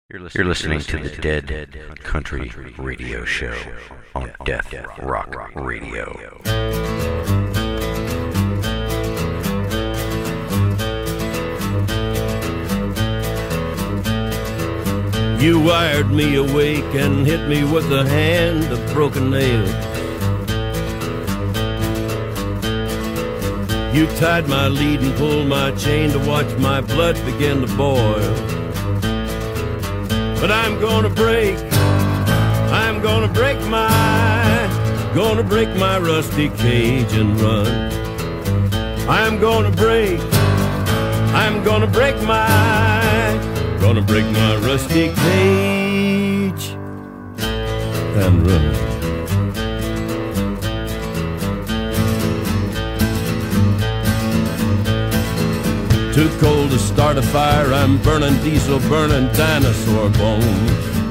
You're listening to the Dead Country Radio Show on Death Rock Radio. You wired me awake and hit me with a hand of broken nails. You tied my lead and pulled my chain to watch my blood begin to boil. But I'm gonna break my rusty cage and run. I'm gonna break my rusty cage and run. Too cold to start a fire, I'm burning diesel, burning dinosaur bones.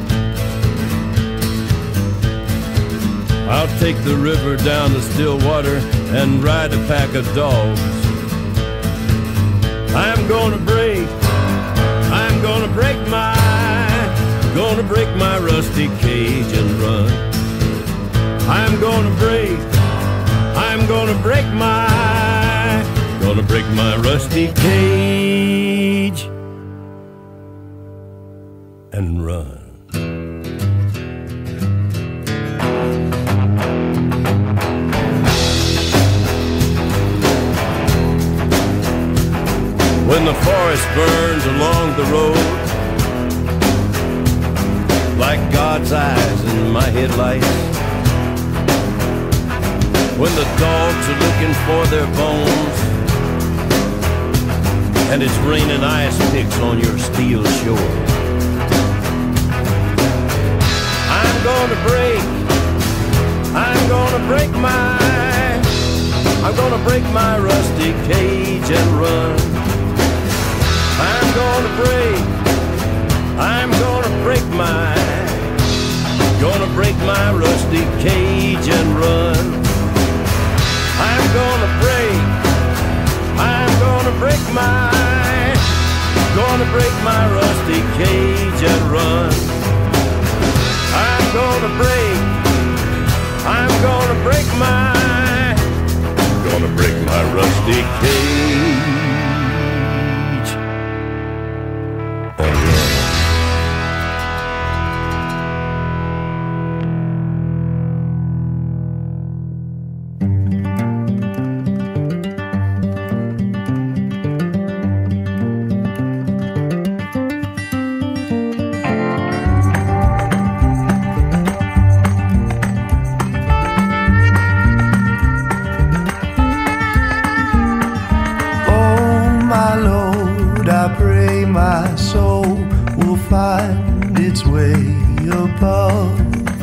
I'll take the river down to Stillwater and ride a pack of dogs. I'm gonna break my rusty cage and run. I'm gonna break my rusty cage and run. When the forest burns along the road like God's eyes in my headlights, when the dogs are looking for their bones and it's raining ice picks on your steel shore, I'm gonna break my rusty cage and run. I'm gonna break my rusty cage and run. I'm gonna break my rusty cage and run. I'm gonna break my rusty cage and run. Find its way above.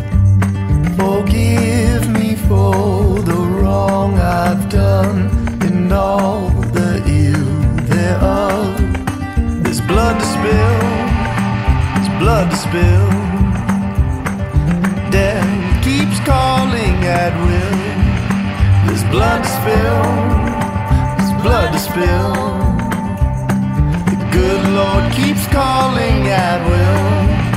Forgive me for the wrong I've done and all the ill thereof. There's blood to spill. Death keeps calling at will. There's blood to spill. Good Lord keeps calling at will.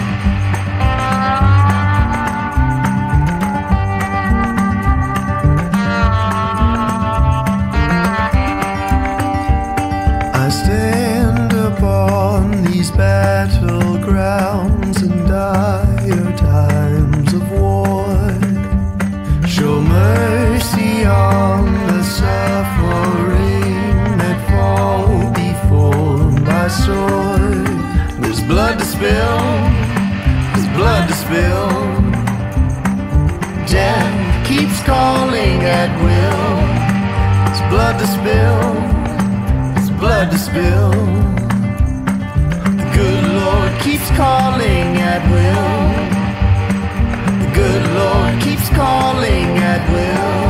I stand upon these battlegrounds in dire times of war. Show mercy on the suffering that fall before my sword. There's blood to spill. Death keeps calling at will. There's blood to spill. The good Lord keeps calling at will. The good Lord keeps calling at will.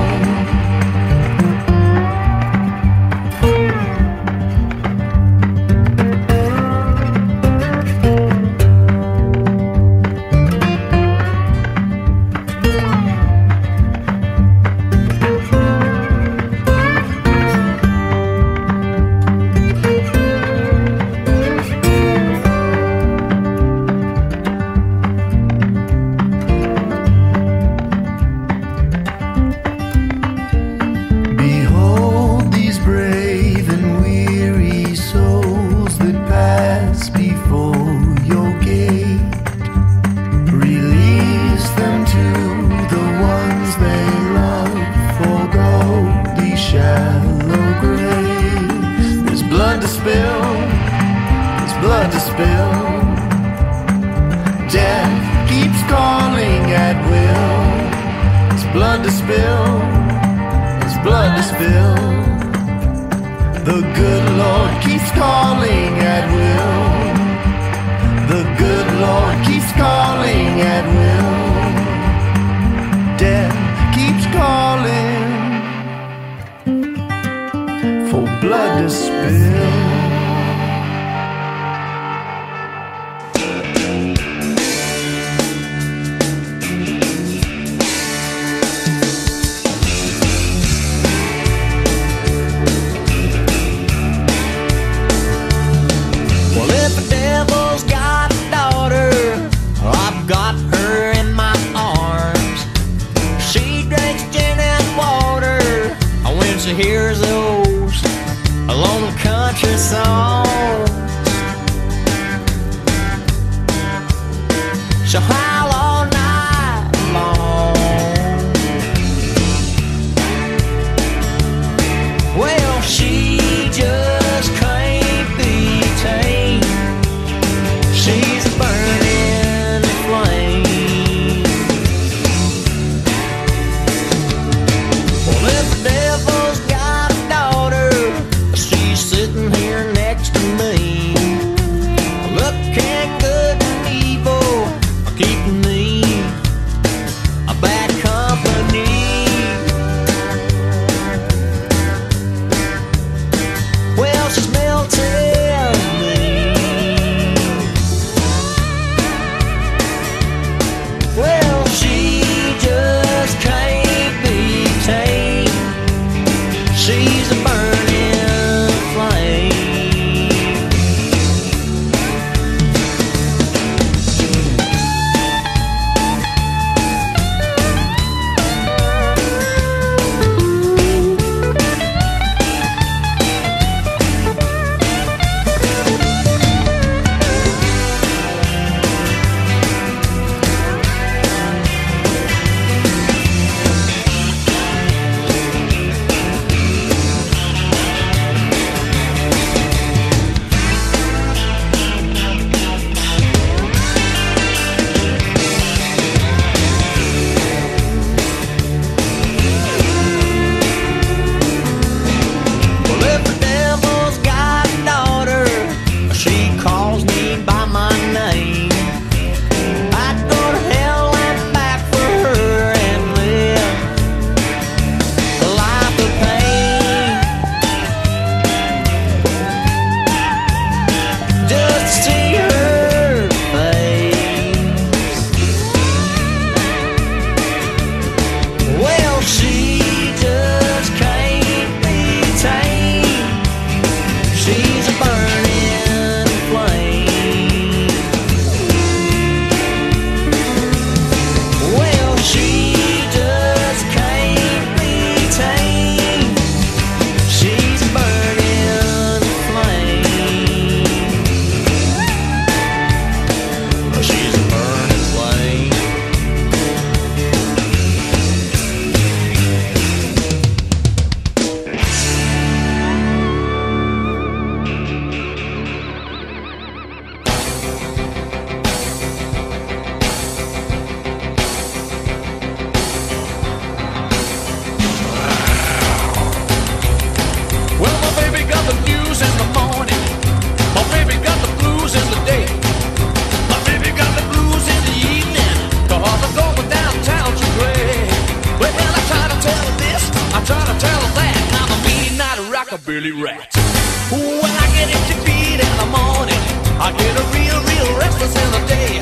she'll howl all night long. Well, she just can't be tamed. She's a burning flame. Well, if the devil's got a daughter, she's sitting here next to me, looking good and evil, keeping me a bad company. Well, she's melting me. Well, she just can't be tamed. She's a burning flame. Billy Rat. When I get itchy feet in the morning, I get a real restless in the day.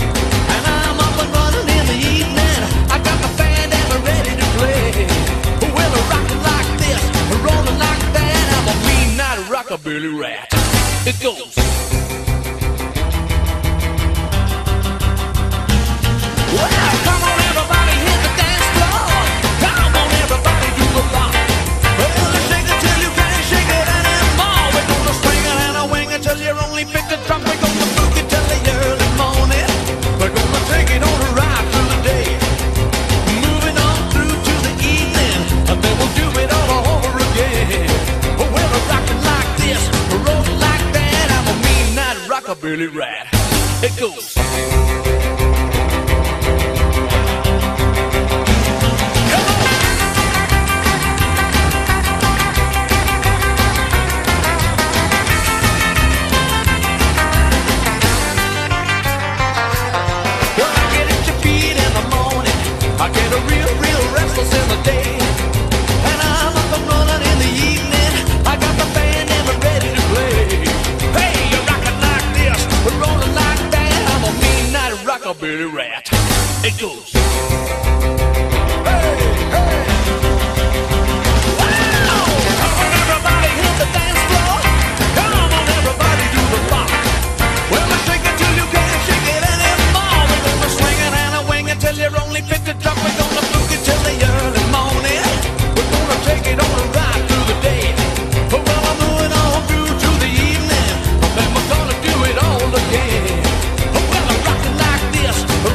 And I'm up and running in the evening. I got my fan and I'm ready to play. Well, a rockin' like this, a rollin' like that, I'm a mean night rockabilly rat. It goes. Well, come on everybody, hit the dance floor. Come on everybody, do the rock. Well, let's shake it till you can't shake it anymore. We're gonna swing it and a wing it till you're only picked a drum. We're gonna book it till the early morning. We're gonna take it on a ride through the day, moving on through to the evening, and then we'll do it all over again. Well, we're rocking like this, rolling like that. I'm a mean night rockabilly rat. It goes. I get a real restless in the day, and I'm up and running in the evening. I got the band and we're ready to play. Hey, you're rocking like this, we're rolling like that. I'm a mean night rockabilly rat. It goes. Hey, hey. Wow! Come on everybody, hit the dance floor. Come on everybody, do the rock. Well, let's shake it till you can't shake it anymore. We're gonna swing it and a wing it till you're only picked a drop. We're gonna book it till the early morning. We're gonna take it on a ride through the day. But well, I'm moving on through to the evening, and then we're gonna do it all again. Well, I'm rocking like this,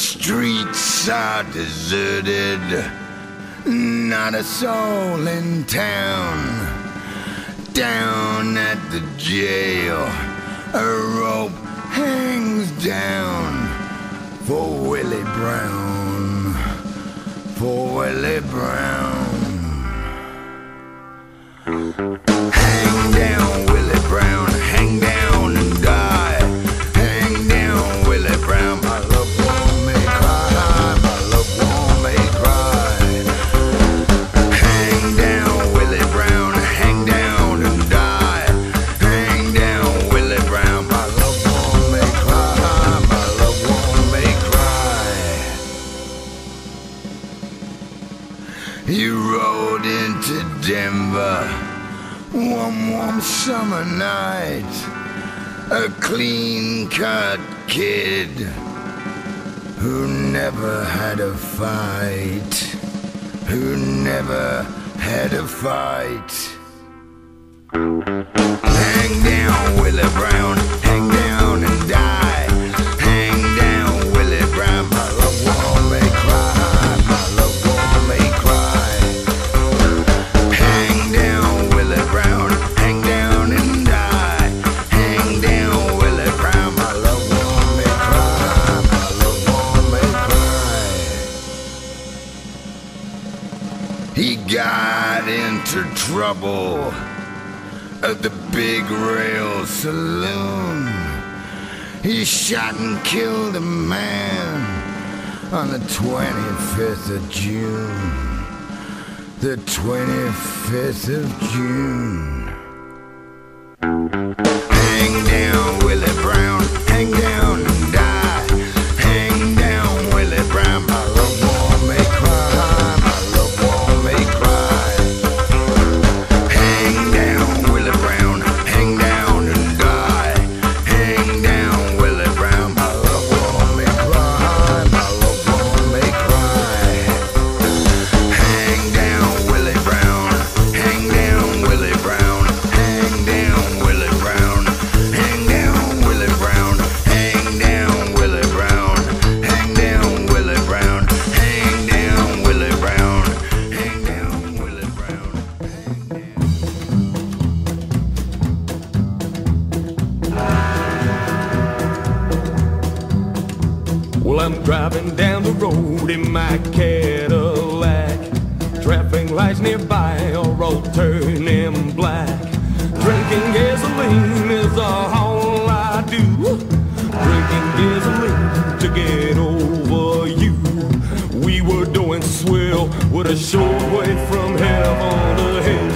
streets are deserted, not a soul in town. Down at the jail, a rope hangs down for Willie Brown, for Willie Brown. Hang down, Willie Brown, hang down and die. Hang down, Willie Brown, my love won't make cry, my love won't make cry. Hang down, Willie Brown, hang down and die. Hang down, Willie Brown, my love won't make cry, my love won't make cry. He rode into Denver one warm summer night, a clean-cut kid who never had a fight, who never had a fight. Hang down, Willie Brown, hang down and die. Hang down, Willie Brown, my love won't make cry, my love won't make cry. Hang down, Willie Brown, hang down and die. Hang down, Willie Brown, my love won't make cry, my love won't make cry. He got into trouble at the Big Rail Saloon. He shot and killed a man on the 25th of June. The 25th of June. Hang down, Willie Brown, hang down and die. Hang down, Willie Brown, my love won't make cry, my love won't make cry. Hang down, Willie Brown, hang down and die. Hang down, Willie Brown, my love won't make cry, my love won't make cry. Hang down, Willie Brown, hang down, Willie Brown, hang down, Willie Brown, hang down, Willie Brown, hang down, Willie Brown, hang down, Willie Brown, hang down, Willie Brown, hang down, Willie Brown, Well, I'm driving down the road in my Cadillac. Traffic lights nearby are all turning black. Drinking gasoline is all I do. Drinking gasoline to get over you. We were doing swell with a short way from heaven to hell.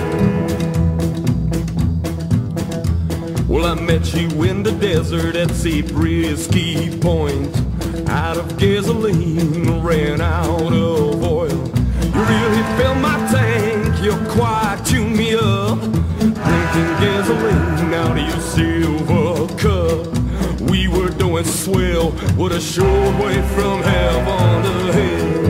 Well, I met you in the desert at Zabriskie Point. Out of gasoline, ran out of oil. You really filled my tank, you quite tuned me up. Drinking gasoline out of your silver cup. We were doing swell with a short way from heaven to hell.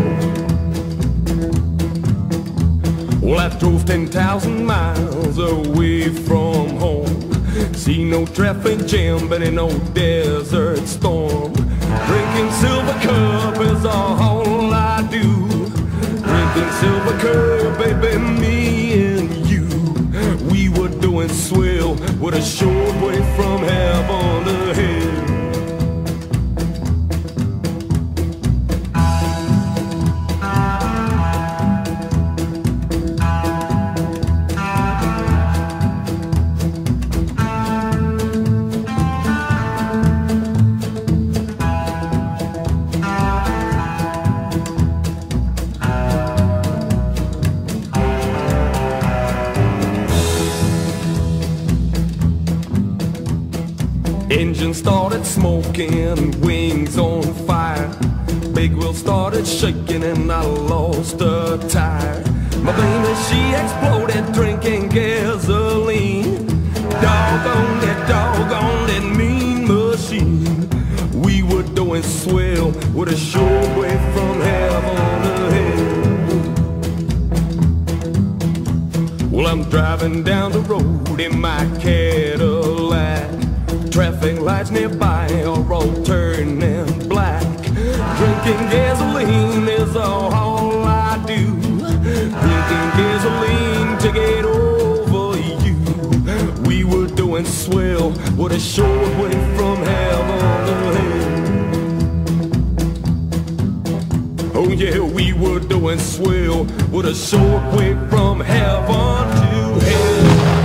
Well, I drove 10,000 miles away from home. See no traffic jam, but in no desert storm. Drinking silver cup is all I do. Drinking silver cup, baby, me and you. We were doing swell with a short way from heaven to hell. Engine started smoking, wings on fire. Big wheel started shaking and I lost a tire. My baby, she exploded drinking gasoline. Doggone that mean machine. We were doing swell with a short way from heaven to hell. Well, I'm driving down the road in my Cadillac. Traffic lights nearby are all turning black. Drinking Drinking gasoline is all I do. Drinking gasoline to get over you. We were doing swell, what a short way from heaven to hell. Oh yeah, we were doing swell, what a short way from heaven to hell.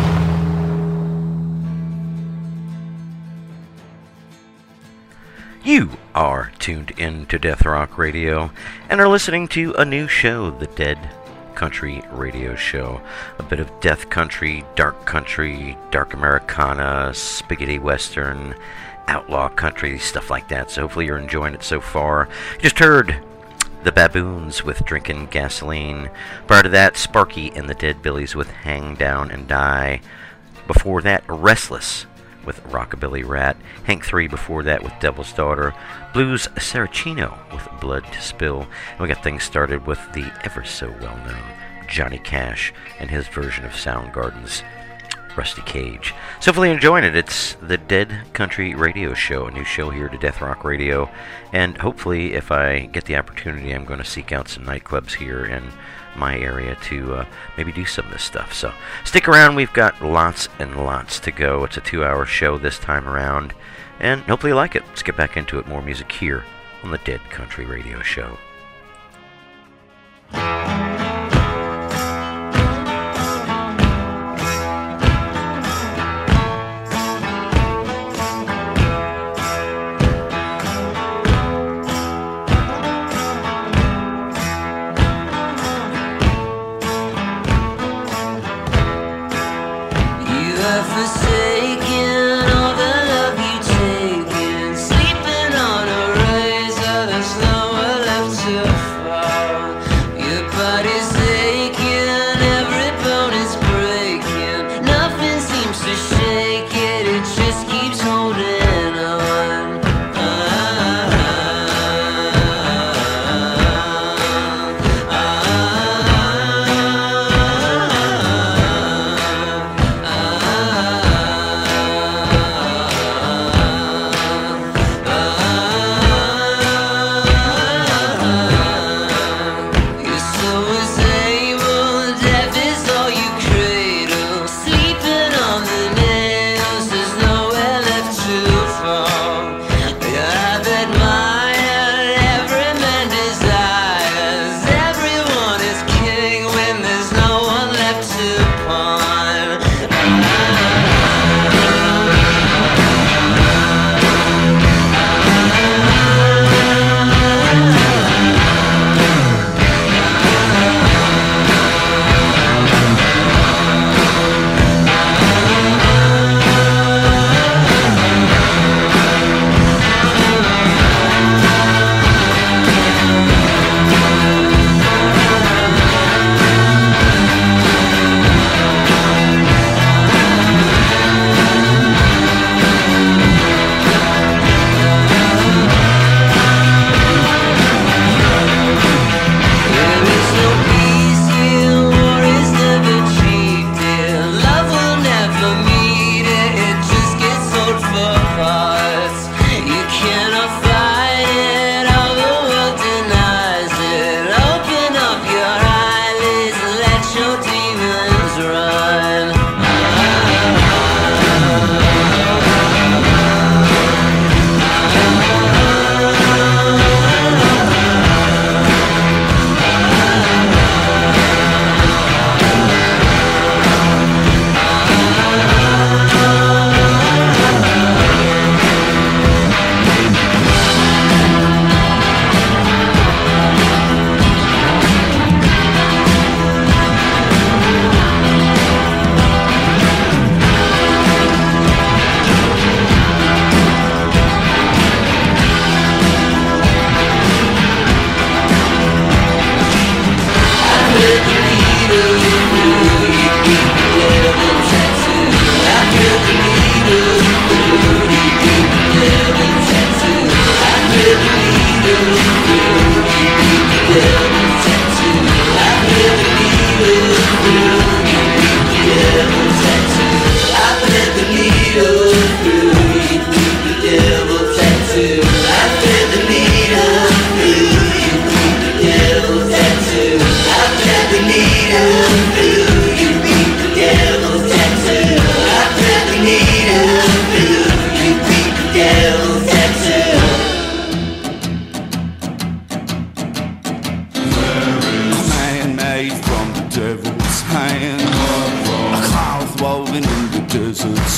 You are tuned in to Death Rock Radio and are listening to a new show, the Dead Country Radio Show. A bit of death country, dark Americana, spaghetti western, outlaw country, stuff like that. So hopefully you're enjoying it so far. You just heard the Baboons with Drinking Gasoline. Prior to that, Sparky and the Dead Billies with Hang Down and Die. Before that, Restless with Rockabilly Rat. Hank 3 before that with Devil's Daughter. Blues Saracino with Blood to Spill. And we got things started with the ever so well known Johnny Cash and his version of Soundgarden's Rusty Cage. So hopefully you're enjoying it. It's the Dead Country Radio Show, a new show here to Death Rock Radio. And hopefully if I get the opportunity, I'm going to seek out some nightclubs here in my area to maybe do some of this stuff. So stick around, we've got lots and lots to go. It's a 2-hour show this time around, and hopefully you like it. Let's get back into it. More music here on the Dead Country Radio Show.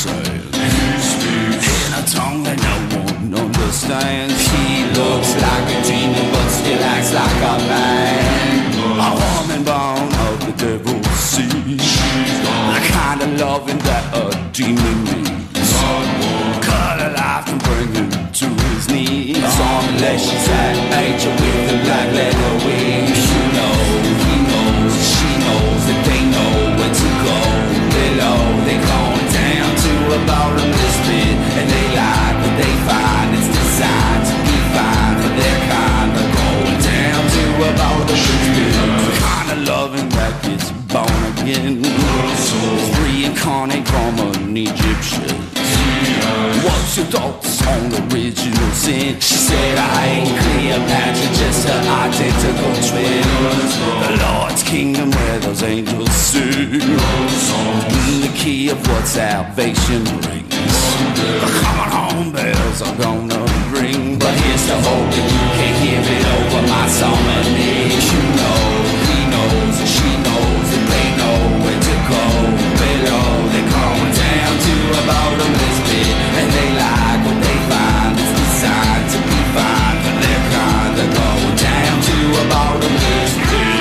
says. In a tongue that no one understands. He looks like a demon but still acts like a man. A woman born of the devil's seed. The kind of loving that a demon needs. Cut her life and bring him to his knees. Unless she's that angel with the black leather wings. You know, he knows, she knows that they know where to go. Below, they going down to a bottomless pit. And they like what they find. It's designed to be fine for their kind. They're going down to a bottomless pit. The kind of loving that gets born again. Reincarnate from an Egyptian. What's your thoughts on original sin? She said I ain't Cleopatra, just her identical twin. The Lord's kingdom where those angels sing. The key of what salvation brings. The coming home bells are gonna ring. But here's the hope that you can hear it over my summoning. You know, he knows, she knows, and they know where to go. Below, they're going down to a bottomless pit. And they like what they find. It's designed to be fine for their kind. They're going down to a bottomless pit.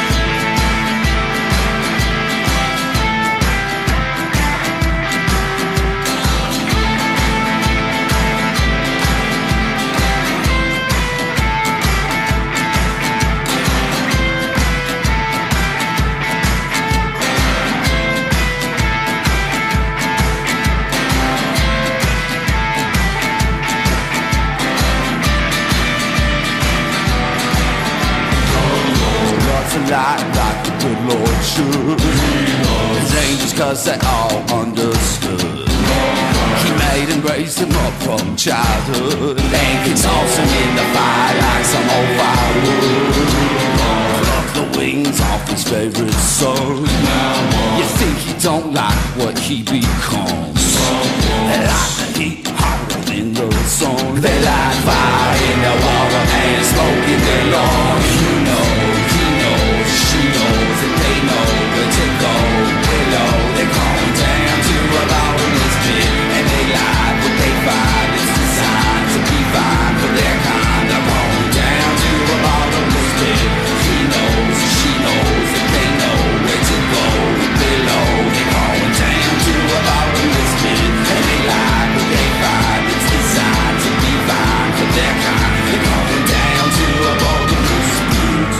Like the good Lord should. His angels cause they all understood. He made and raised them up from childhood. And can toss them in the fire like some old firewood. Pluck the wings off his favorite son. You think he don't like what he becomes. They like the heat hotter in the sun. They like fire in the water and smoke in their lungs. You know, he knows, she knows that they know where to go. Below, they're going down to a bottomless pit. And they like what they find. It's designed to be fine for their kind. They're going down to a bottomless pit. He knows, she knows that they know where to go. Below, they're going down to a bottomless pit. And they like what they find. It's designed to be fine for their kind. They're going down to a bottomless pit.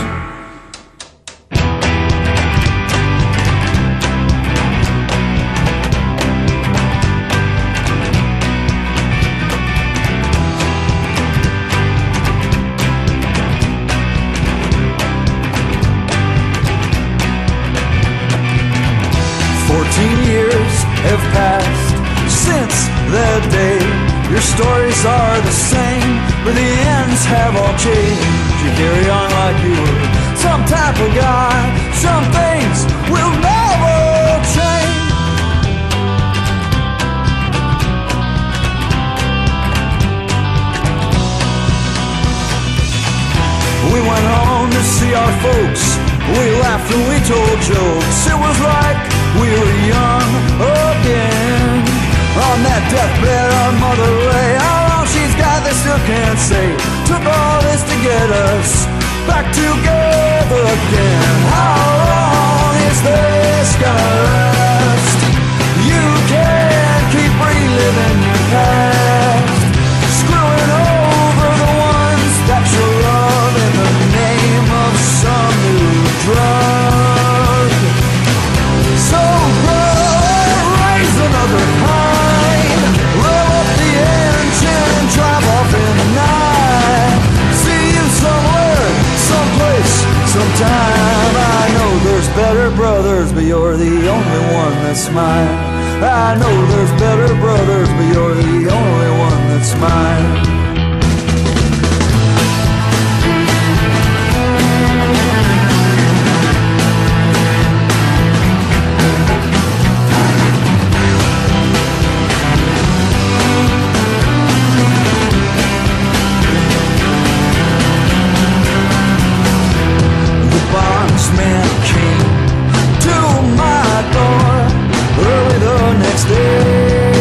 14 years have passed since that day. Your stories are the same, but the ends have all changed. You carry on like you were some type of guy. Some things will never change. We went home to see our folks. We laughed and we told jokes. It was like we were young again. On that deathbed our mother lay. How long she's got they still can't say. Took all this to get us back together again. How long is this gonna last? You can't keep reliving your past, screwing over the ones that you love in the name of some new drug. So raise another pine, roll up the engine, drive off in the night. See you somewhere, someplace, sometime. I know there's better brothers, but you're the only one that's mine. I know there's better brothers, but you're the only one that's mine. Bondsman came to my door early the next day.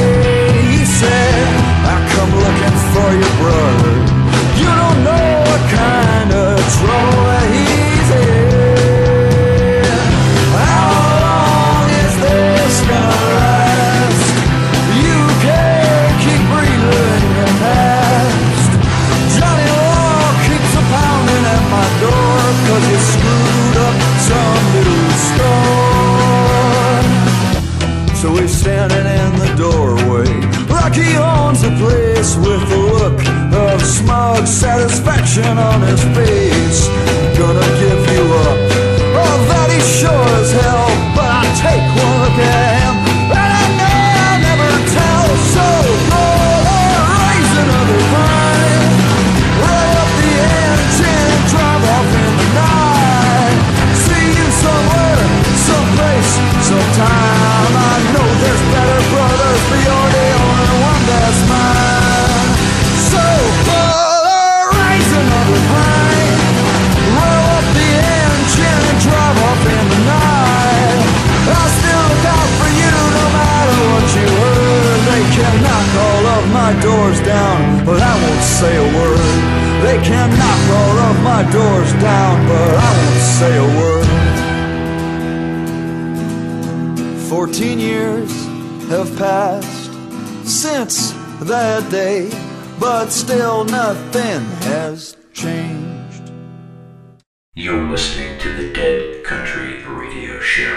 face with a look of smug satisfaction on his face. Gonna give you up, oh that he sure as hell. But I take one look at him and I know I'll never tell. So roll or raise another pine, roll up the engine, drive off in the night. See you somewhere, someplace, sometime. I know there's better brothers, but you're the only one that's mine. So raise another pine, roll up the engine and drive off in the night. I'll still look out for you no matter what you heard. They can knock all of my doors down, but I won't say a word. They can knock all of my doors down, but I won't say a word. 14 years have passed since that day, but still nothing has changed. You're listening to the Dead Country Radio Show.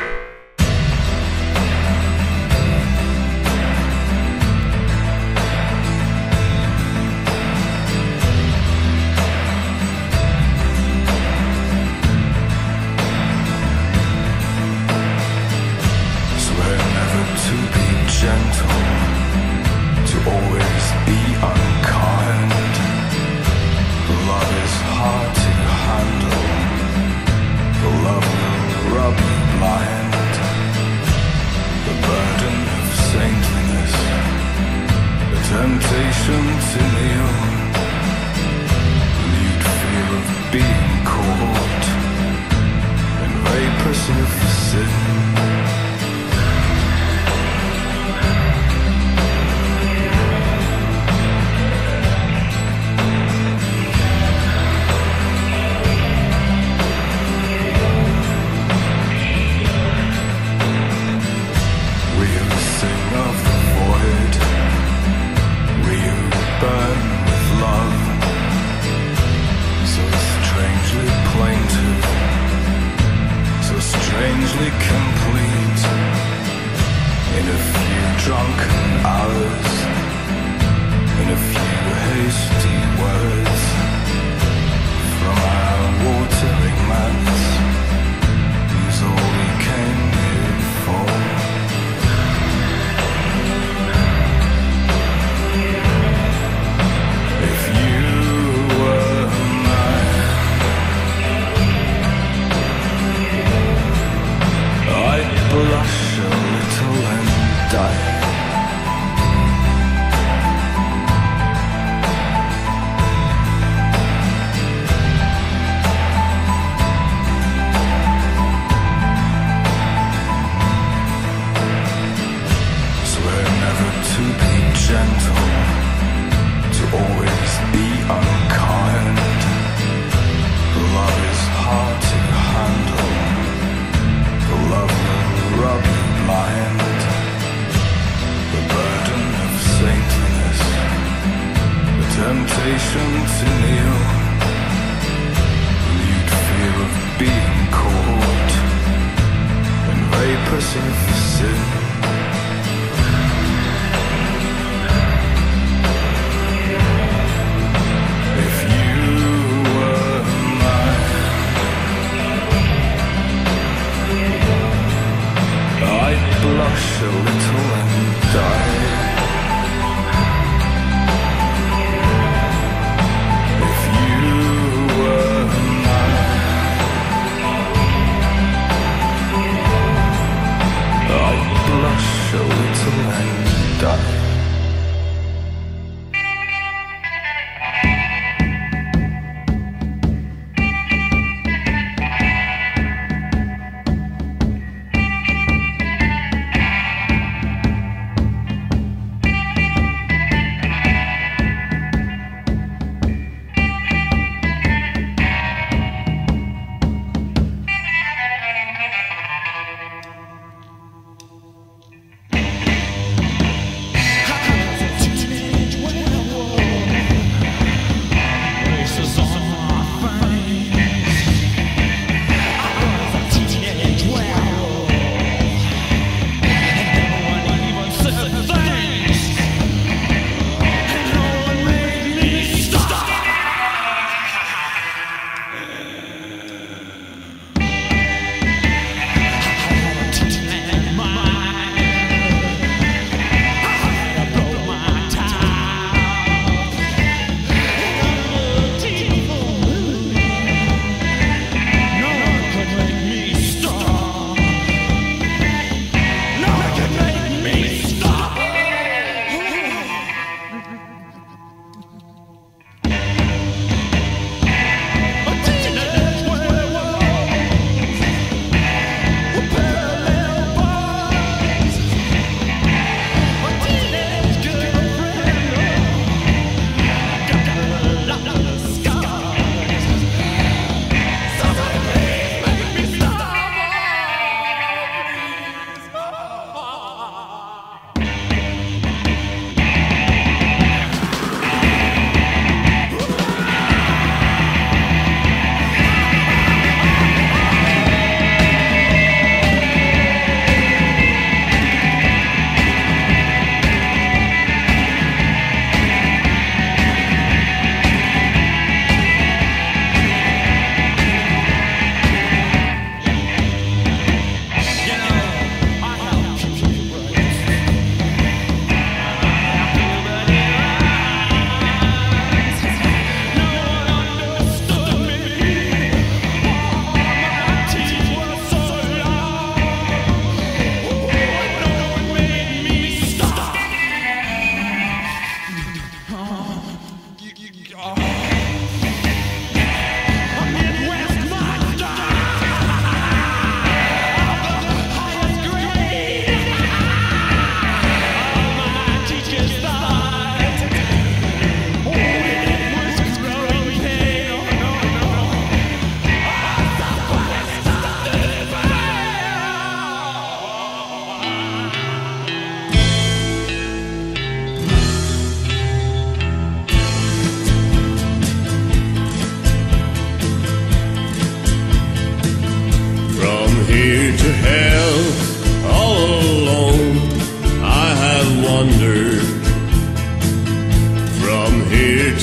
Swear never to be gentle, to always be unkind. Love is hard to handle, the love will rub you blind. The burden of saintliness, the temptation to kneel, nude fear of being caught in vapors of sin. Strangely complete in a few drunken hours, in a few hasty words from our watering mats. Who's all we came here for? If you were mine, I'd blush a little and die. Swear never to be gentle, to always be unkind. Love is hard to handle, the love will rub you blind. The burden of saintliness, the temptation to kneel, nude fear of being caught in vapors of sin. If you were mine, I'd blush a little and die. If you were mine, I'd blush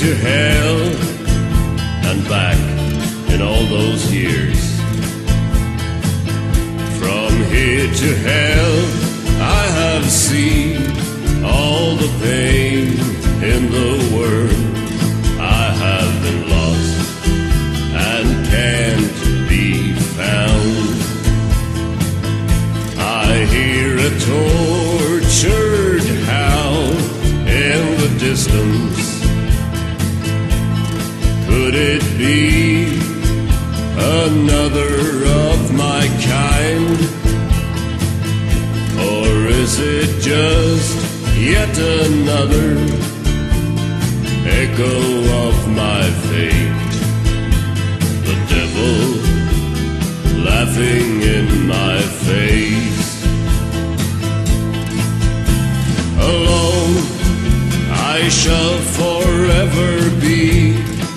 to hell and back in all those years. From here to hell I have seen all the pain in the world. I have been lost and can't be found. I hear a tortured howl in the distance. Could it be another of my kind? Or is it just yet another echo of my fate? The devil laughing in my face. Alone I shall forever be,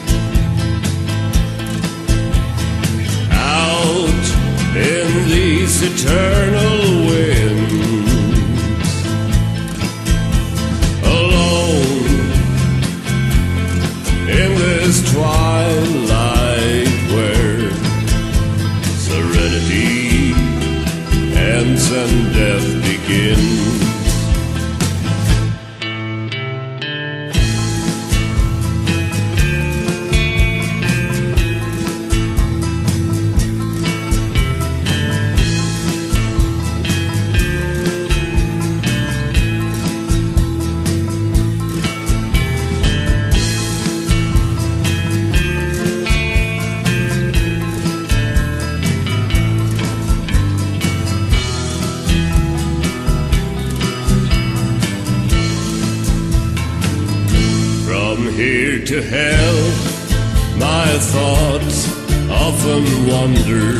out in these eternal winds. Alone in this twilight where serenity ends and death begins. To hell, my thoughts often wander.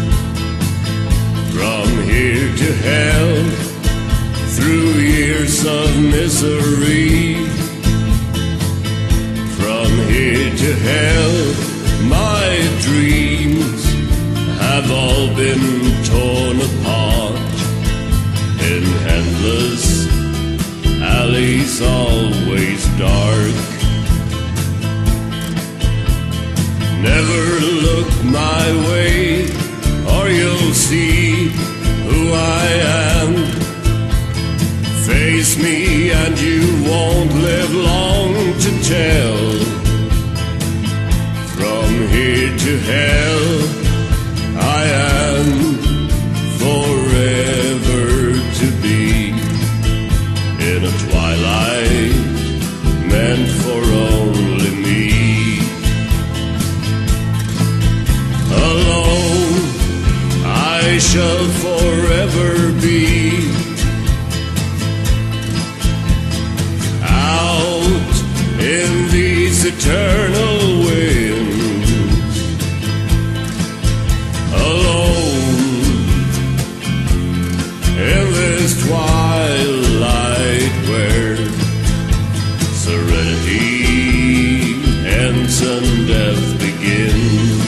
From here to hell, through years of misery. From here to hell, my dreams have all been torn apart in endless alleys always dark. Never look my way, or you'll see who I am. Face me and you won't live long to tell. From here to hell, I am forever to be in a twilight meant for only me. Alone I shall forever be, out in these eternal winds. Alone in this twilight where serenity ends and death begins.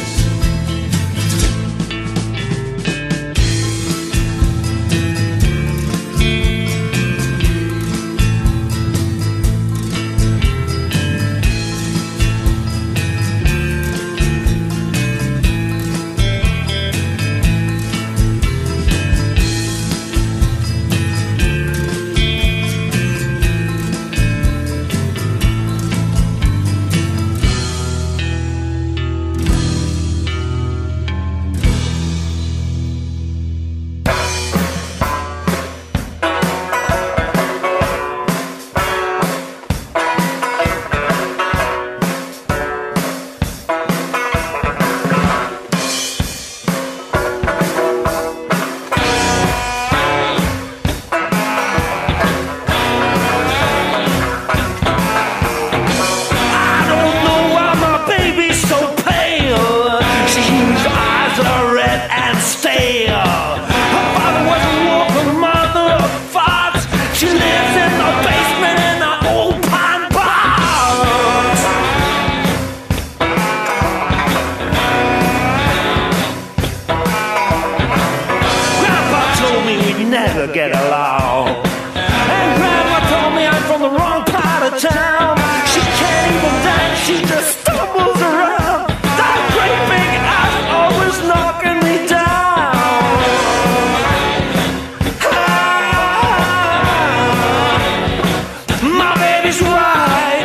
baby's right.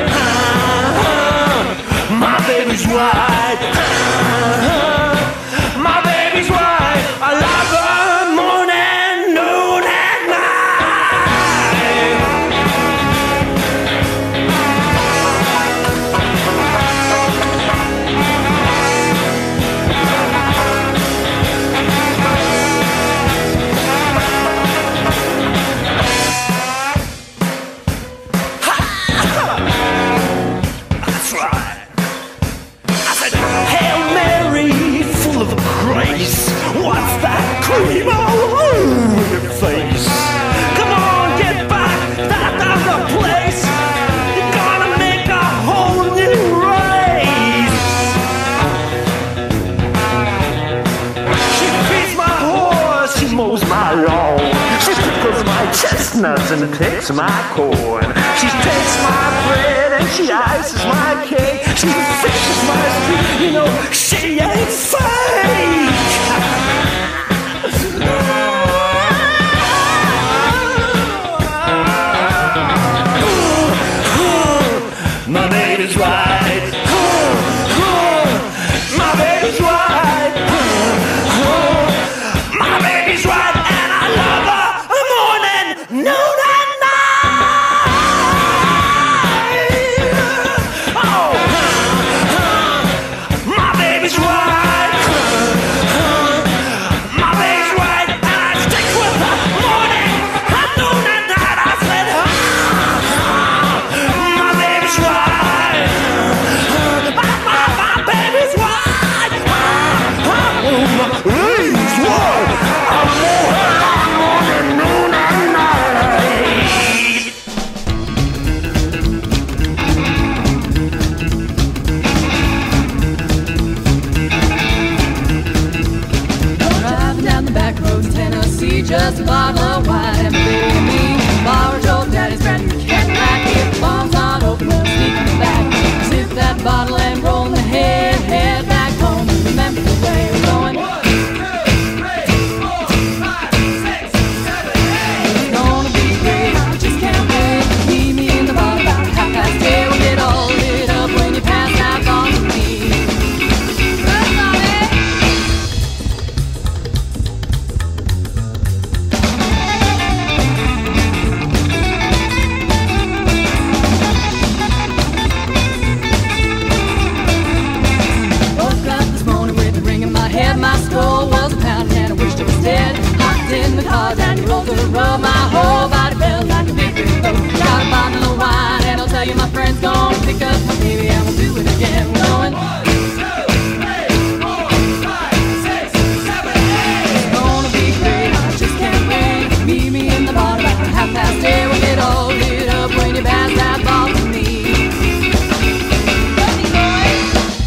My baby's right. My baby's right. I love her morning, noon, and night. That's right. I said, Hail Mary, full of grace. What's that cream all over your face? Come on, get back, that other place. You're gonna make a whole new race. She feeds my horse, she mows my lawn. She tickles my chestnuts and takes my corn. She takes my bread and she ices my cake. She fixes my street, you know, she ain't fake. My baby's right. My baby's right. My baby's right, and I love her morning, noon, and night. Oh, my baby's right. My baby's right, and I stick with her morning, noon, and night. I said, my baby's right. My baby's right. My baby's right. I'm morning, noon, and night. Driving down the back road in Tennessee, just a bottle of wine and a baby and me. Borrowed your daddy's brand new Cadillac. If the bomb's not open, we'll sneak in the back. Sip that bottle and roll in the head back home. Remember the way we're going. 1, 2, 3, 4, 5, 6, 7, 8. It's gonna be great, I just can't wait. Meet me in the bar about 8:30. We'll get all lit up when you pass that bottle to me. Good, Bobby. Woke up this morning with a ring in my head. My skull was pounding and I wished it was dead. Hopped in the car down the road to the road. My whole body felt like a big boat. Got a bottle of wine and I'll tell you my friend's gonna pick up my baby and we'll do it again. We're going. 1, 2, 3, 4, 5, 6, 7, 8. It's gonna be great, I just can't wait. Meet me in the bar about 8:30. We'll get all lit up when you pass that ball to me. Love you, boys.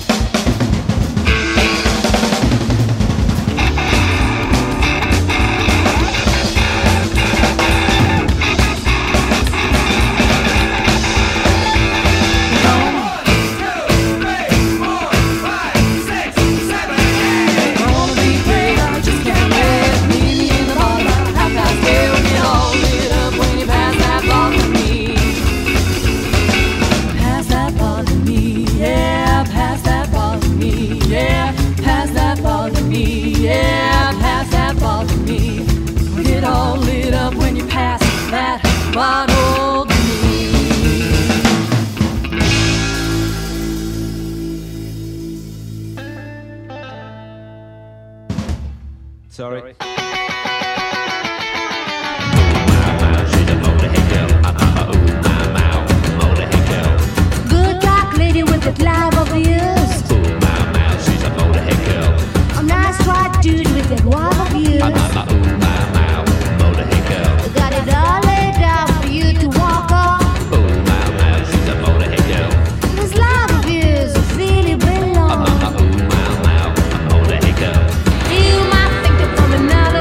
Gonna be great, I just can't wait. Meet me in the bar about 8:30. We'll get all lit up when you pass that ball to me. Pass that ball to me, yeah. Pass that ball to me, yeah. Pass that ball to me, yeah. Pass that ball to me. We'll get all lit up when you pass that bottle to me. Sorry. Good dark lady with the cloud of ears. A nice white dude with that wad of ears. Got it all laid out for you to walk on. This love of yours really belongs. You might think it from another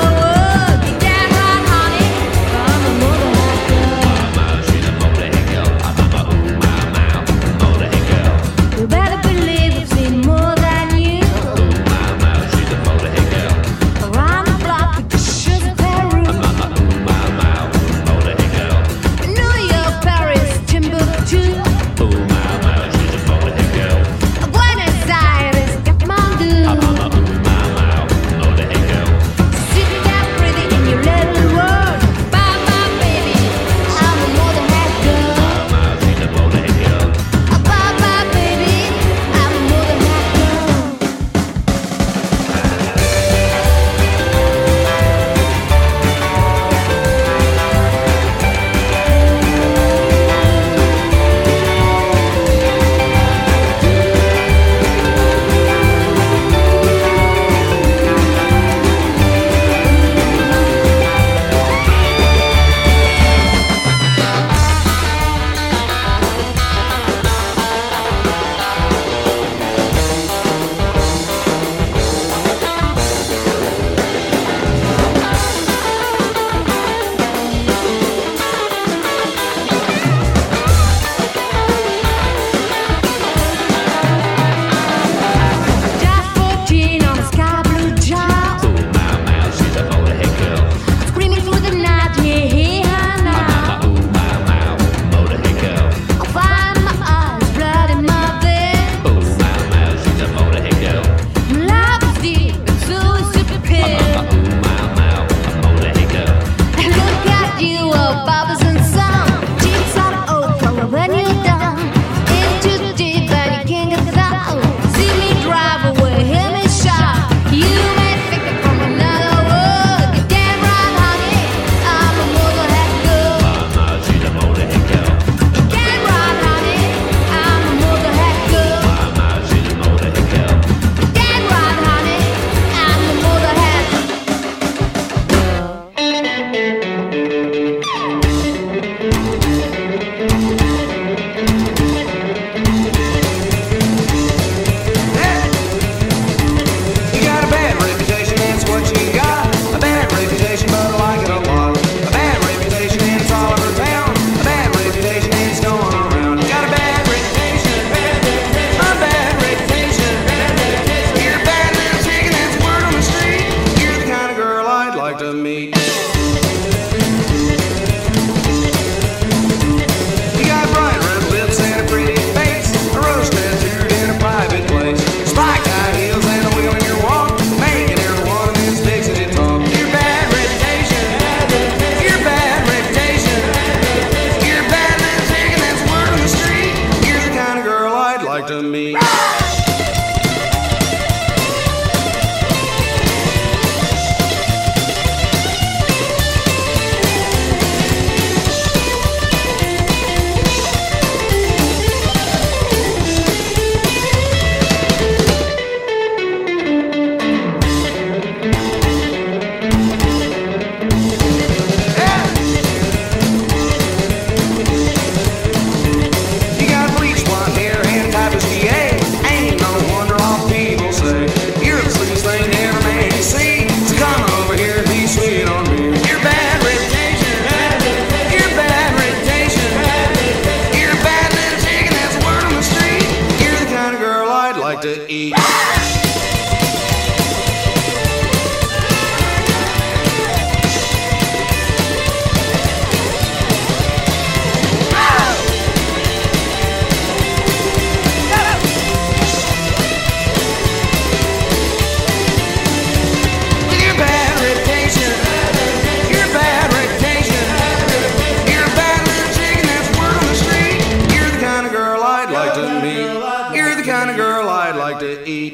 to eat.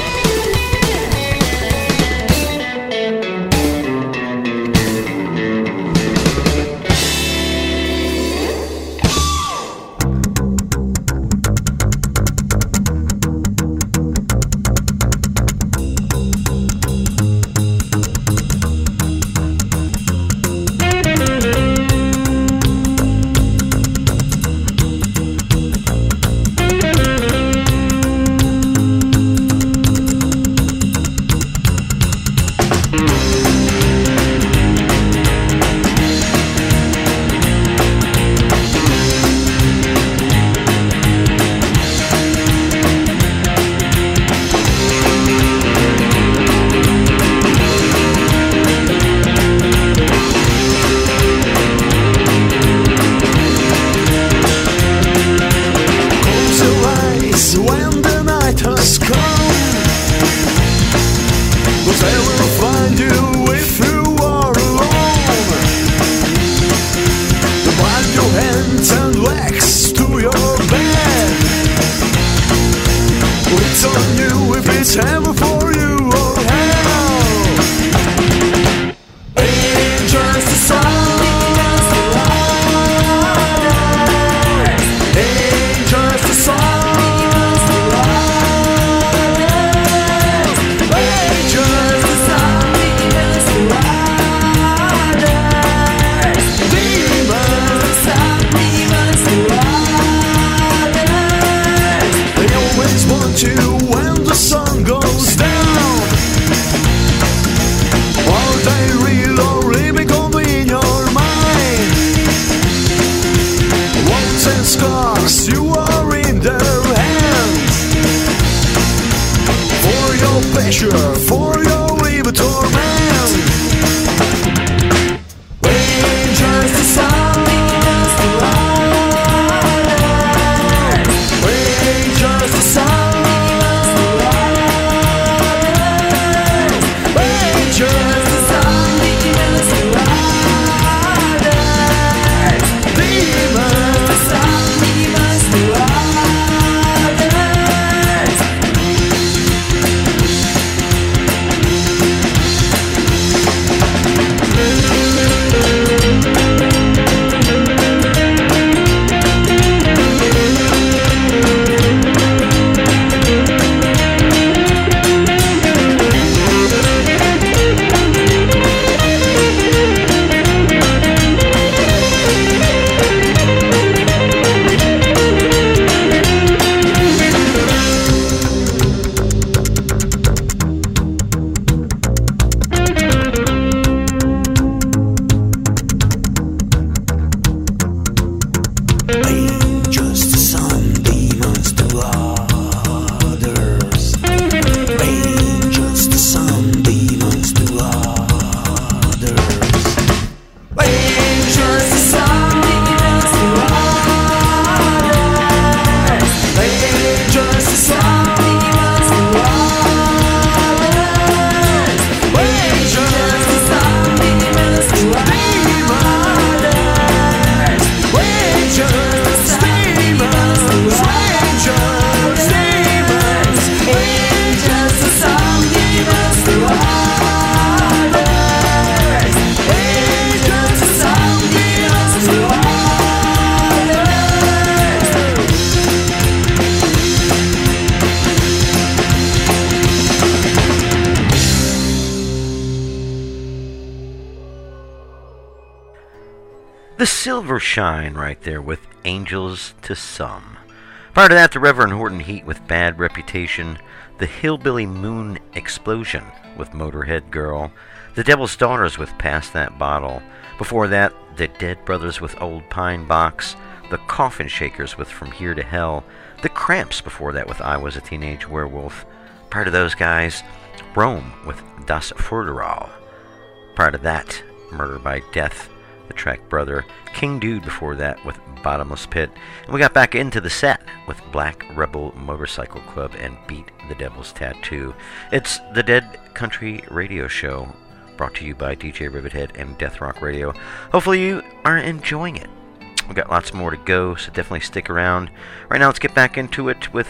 The Silver Shine right there with Angels to Some. Prior to that, the Reverend Horton Heat with Bad Reputation, the Hillbilly Moon Explosion with Motorhead Girl, the Devil's Daughters with Pass That Bottle. Before that, the Dead Brothers with Old Pine Box, the Coffin Shakers with From Here to Hell, the Cramps before that with I Was a Teenage Werewolf. Prior to those guys, Rome with Das Furderal. Prior to that, Murder by Death, the track Brother, King Dude before that with Bottomless Pit, and we got back into the set with Black Rebel Motorcycle Club and Beat the Devil's Tattoo. It's the Dead Country Radio Show, brought to you by DJ Rivethead and Death Rock Radio. Hopefully you are enjoying it. We've got lots more to go, so definitely stick around. Right now, let's get back into it with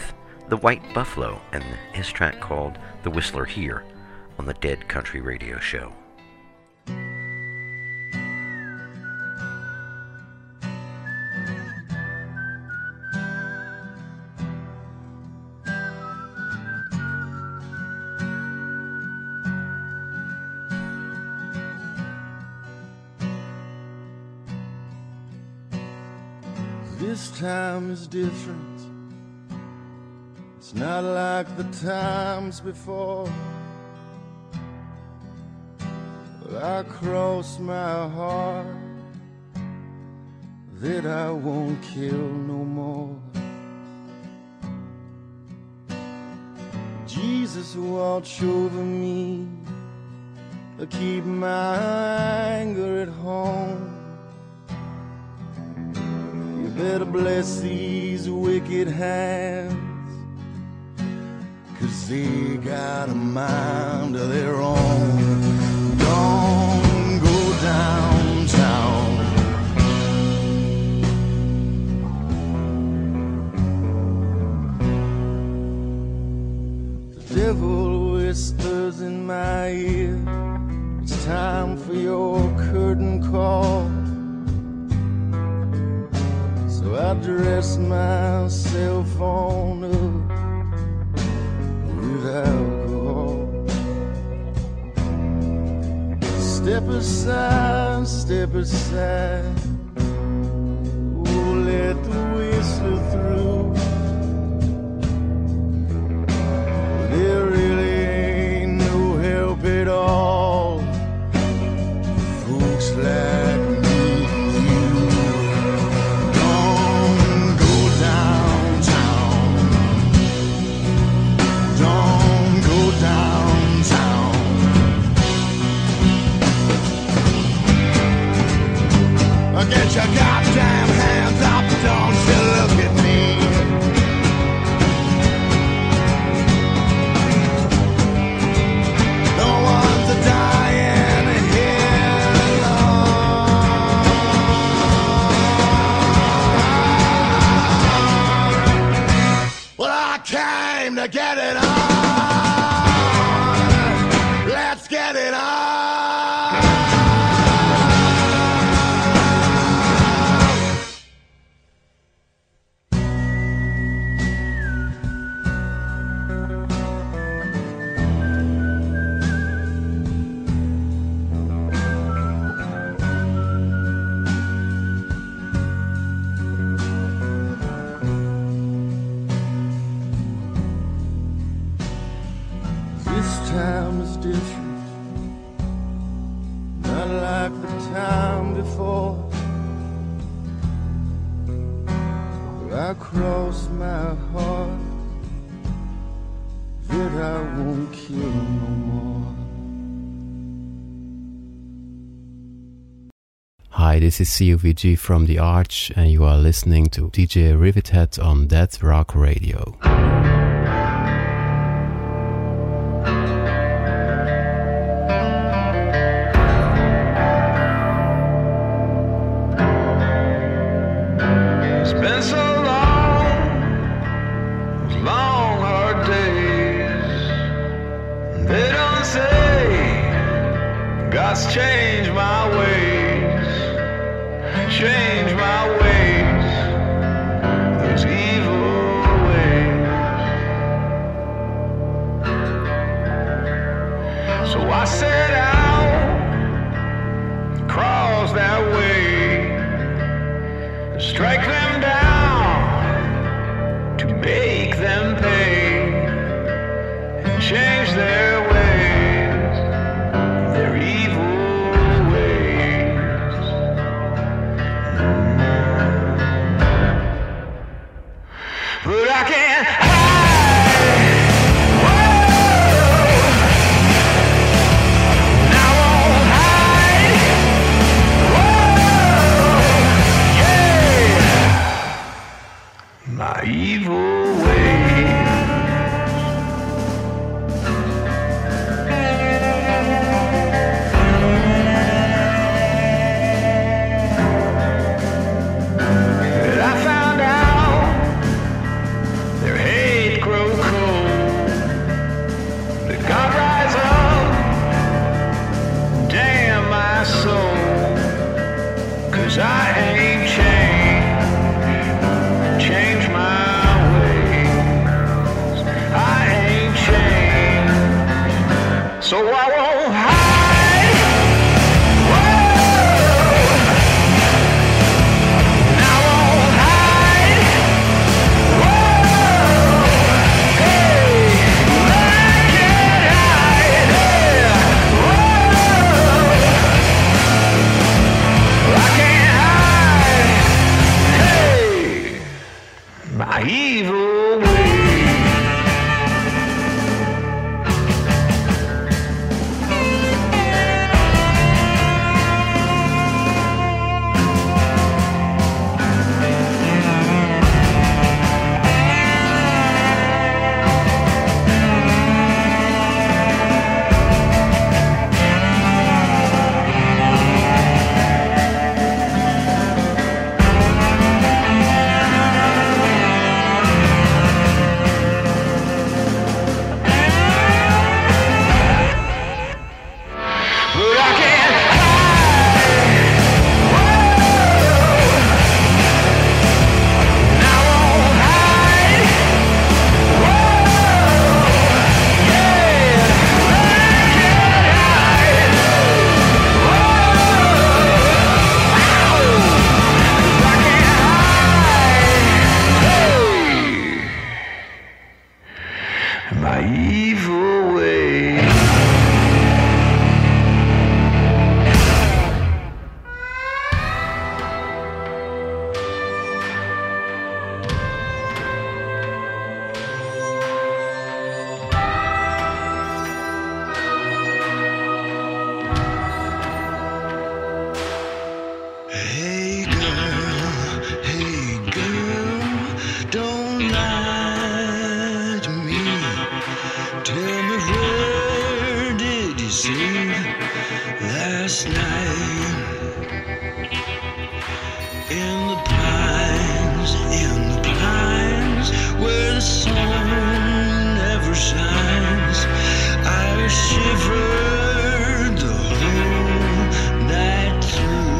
The White Buffalo and his track called The Whistler here on the Dead Country Radio Show. This time is different. It's not like the times before. Well, I cross my heart that I won't kill no more. Jesus, watch over me, keep my anger at home. You better bless these wicked hands, 'cause they got a mind of their own. Don't go downtown. The devil whispers in my ear, it's time for your curtain call. So I dress myself on up with alcohol. Step aside, step aside. Oh, let the whistler through. There really ain't no help at all for folks like me and you. Don't go downtown. Don't go downtown. Get your goddamn hands up, don't you look at me. No one's a dying here. Well, I came to get it on. Let's get it on. Time is different, not like the time before. I cross my heart that I won't kill no more. Hi, this is CUVG from The Arch, and you are listening to DJ Rivethead on Death Rock Radio. Change my ways, change my ways, those evil ways. So I set out, cross that way, strike them down, to make them pay, and change their ways, their evil. But I can't hide. Whoa. And I won't hide. Whoa. Yeah. My evil ways. But I found out their hate grows my evil way. My evil way. Hey girl, don't lie to me. Tell me, where did you sleep last night? In the pines, where the sun never shines. I shivered the whole night through.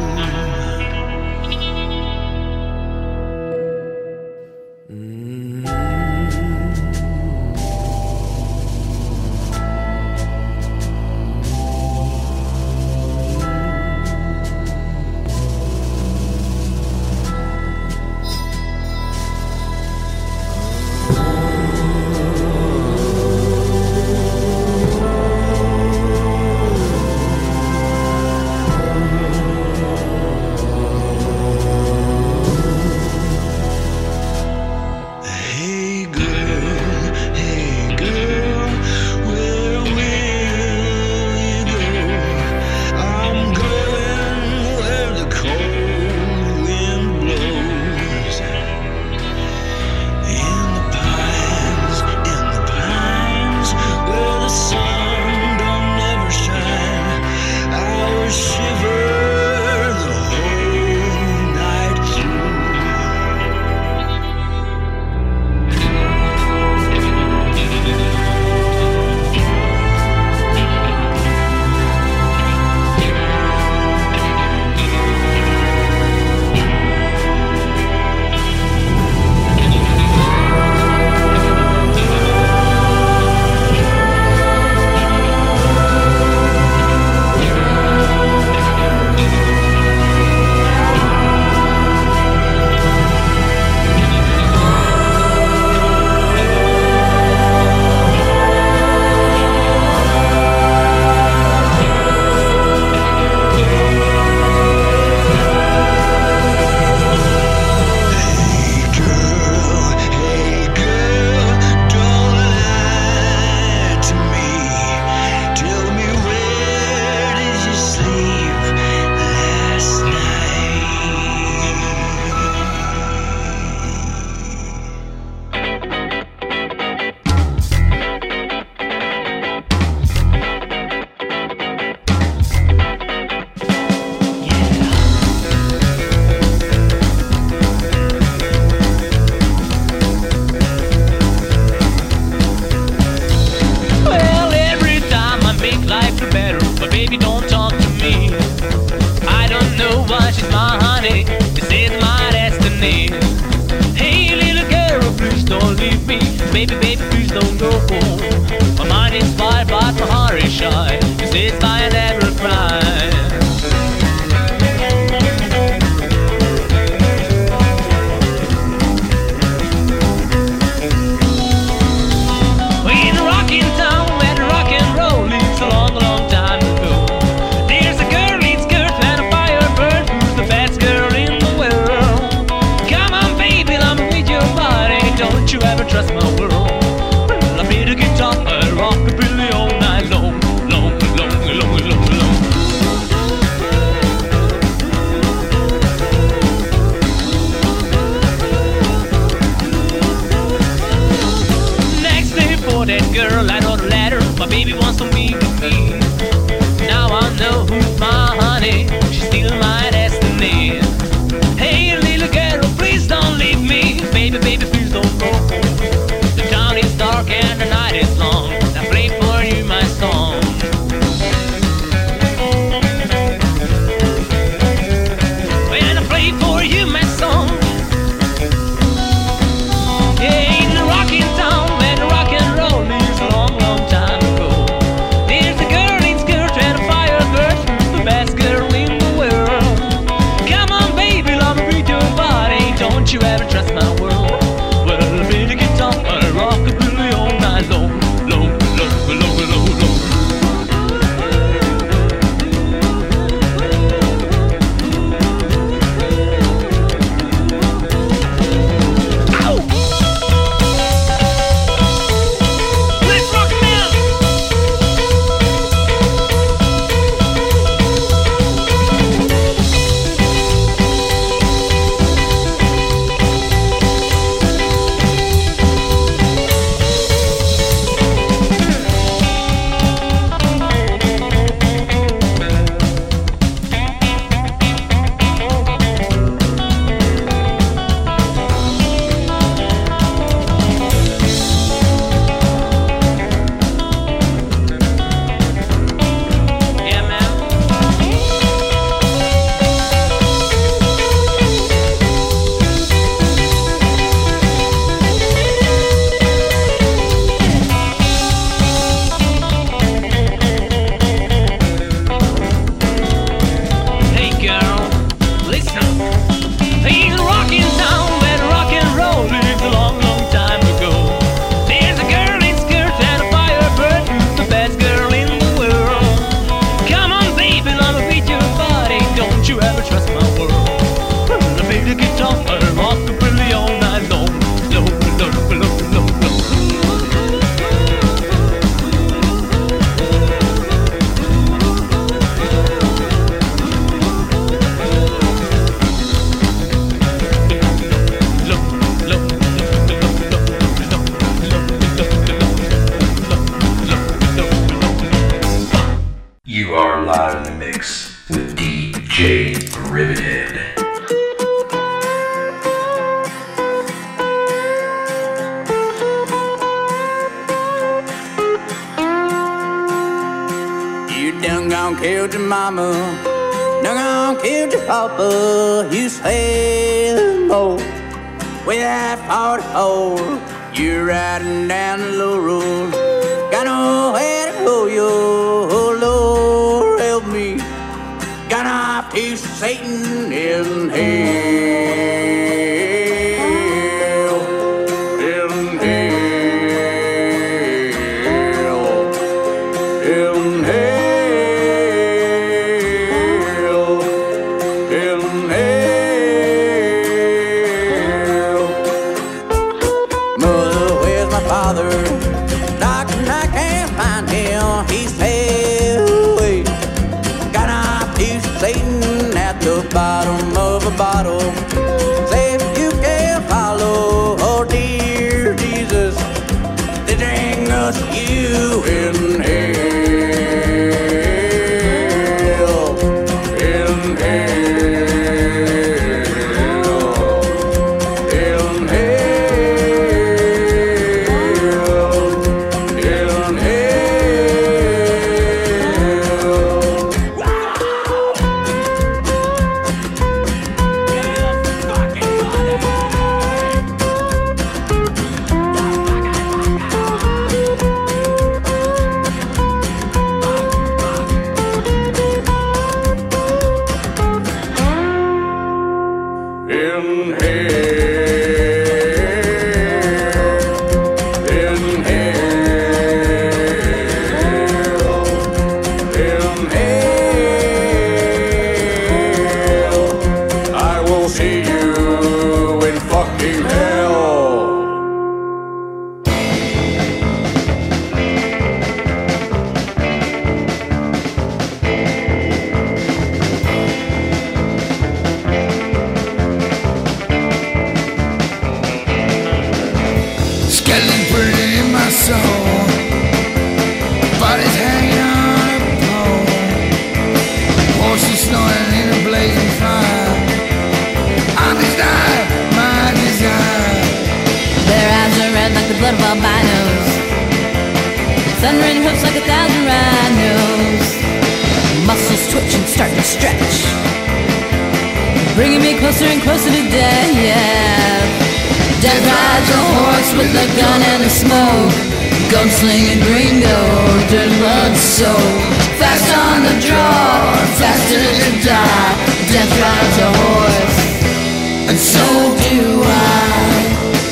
Baby, baby, please don't go home. My mind is fire, but my heart is shy. You say it's fire, never cry. In a rockin' town where the rock and roll lives a long, long time ago, there's a girl in skirt and a firebird who's the best girl in the world. Come on, baby, let me with your body. Baby, baby, please don't go home. The town is dark and the night is long. I play for you my song. When I play for you my song. Yeah, in the rockin' town where the rock and roll is a long, long time ago. There's a girl in skirt and a firebird, the best girl in the world. Come on, baby, love me with your body. Don't you ever trust my world. Well, I play the guitar and I rock a billy all night long, long, long, long, long, long. You are live in the mix with DJ Rivethead. You done gone killed your mama, done gone killed your papa. You sail more with that 44. You're riding down the low road, got nowhere to go, oh Lord, help me. Got a piece of Satan in hell, in hell, in hell, in hell. Mother, where's my father? Doctor, I can't find him. He's away. Got a piece of Satan at the bottom of a bottle. Say if you can't follow, oh dear Jesus, they bring us you in hell, in hell, in snoring in a blazing fire. I'm his desire, my desire. of albinos. Thundering hoofs like 1,000 rhinos. Muscles twitching, starting to stretch, bringing me closer and closer to death, yeah. Death rides a horse with a gun and a smoke, gunslinging gringo, dirty blood soaked. Fast on the draw, faster to die. Death rides a horse, and so do I.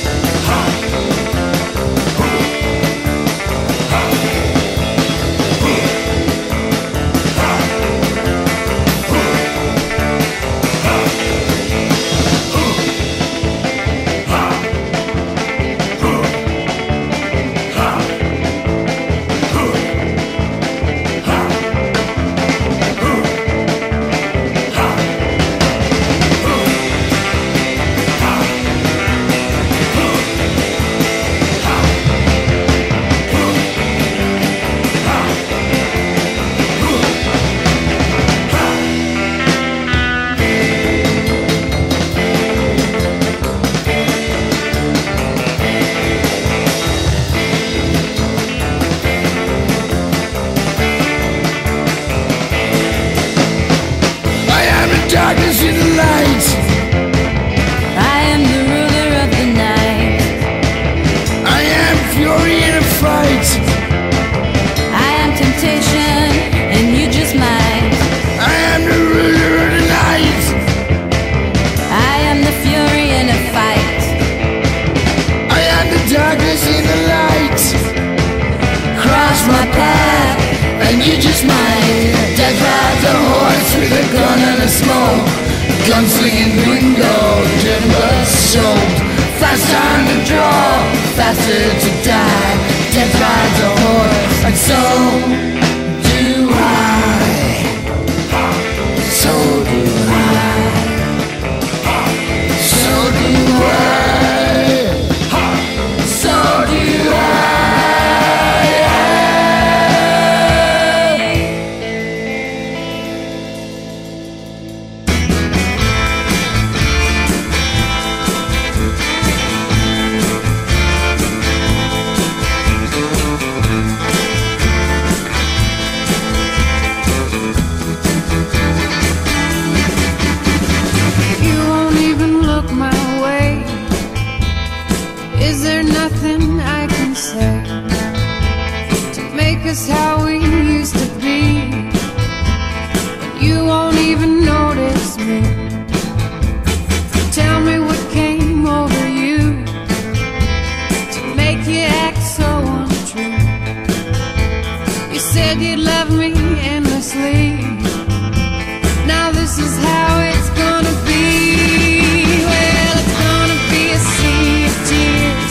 Darkness in the light. I am the ruler of the night. I am fury in a fight. I am temptation, and you just might. I am the ruler of the night. I am the fury in a fight. I am the darkness in the light. Cross my path, and you just might. Death rides a horse with a gun and a smoke, gunslinging gringo, dead blood soaked. Fast time to draw, faster to die. Death rides a horse, and so do I. So do I. So do I. So do I. Is there nothing I can say to make us how we used to be? You won't even notice me. Tell me what came over you to make you act so untrue. You said you loved me endlessly. Now this is how it's gonna be. Well, it's gonna be a sea of tears.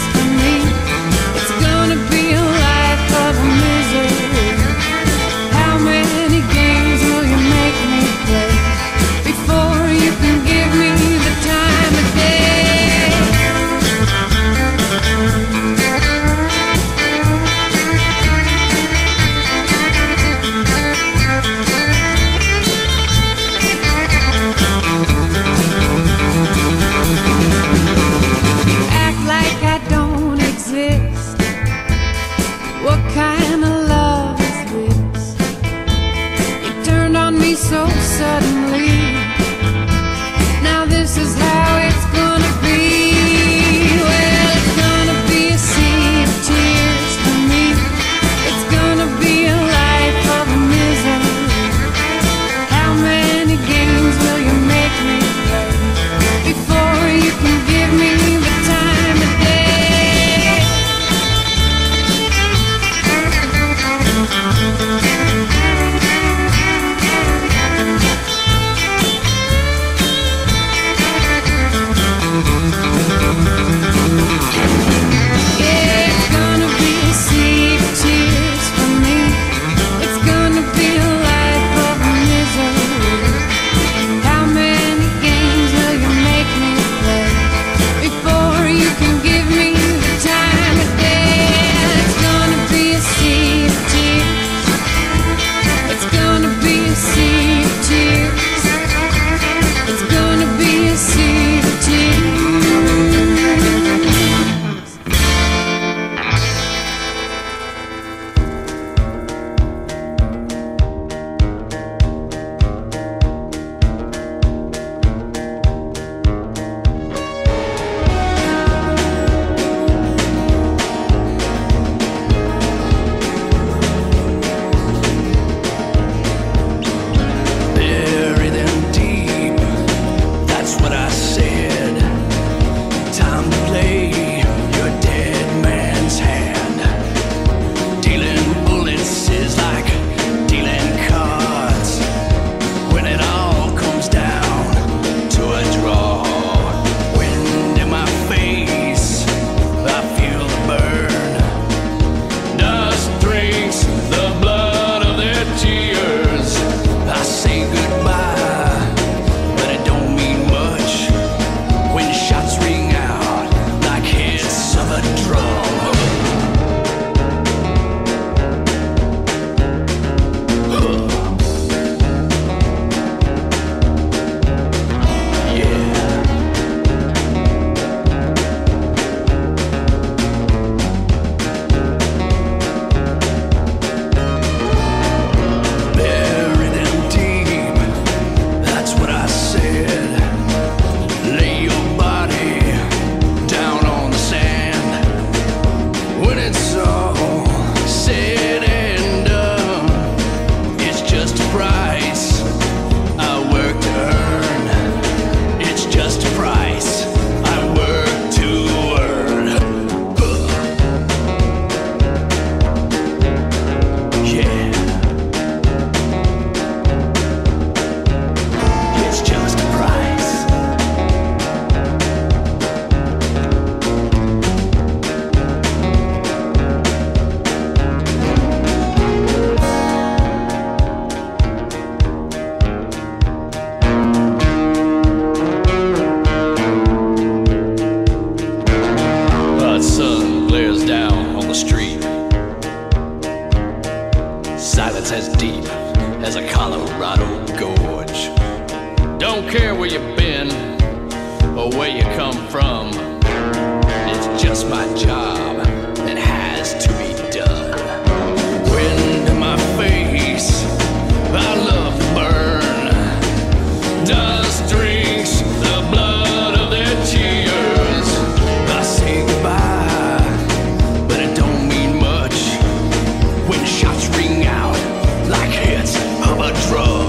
that's as deep as a Colorado gorge. Don't care where you've been or where you come from, it's just my job that has to be done. Wind in my face, I love to burn. Dust drinks the blood of their tears. I say goodbye, but it don't mean much when shots ring out like hits of a drum.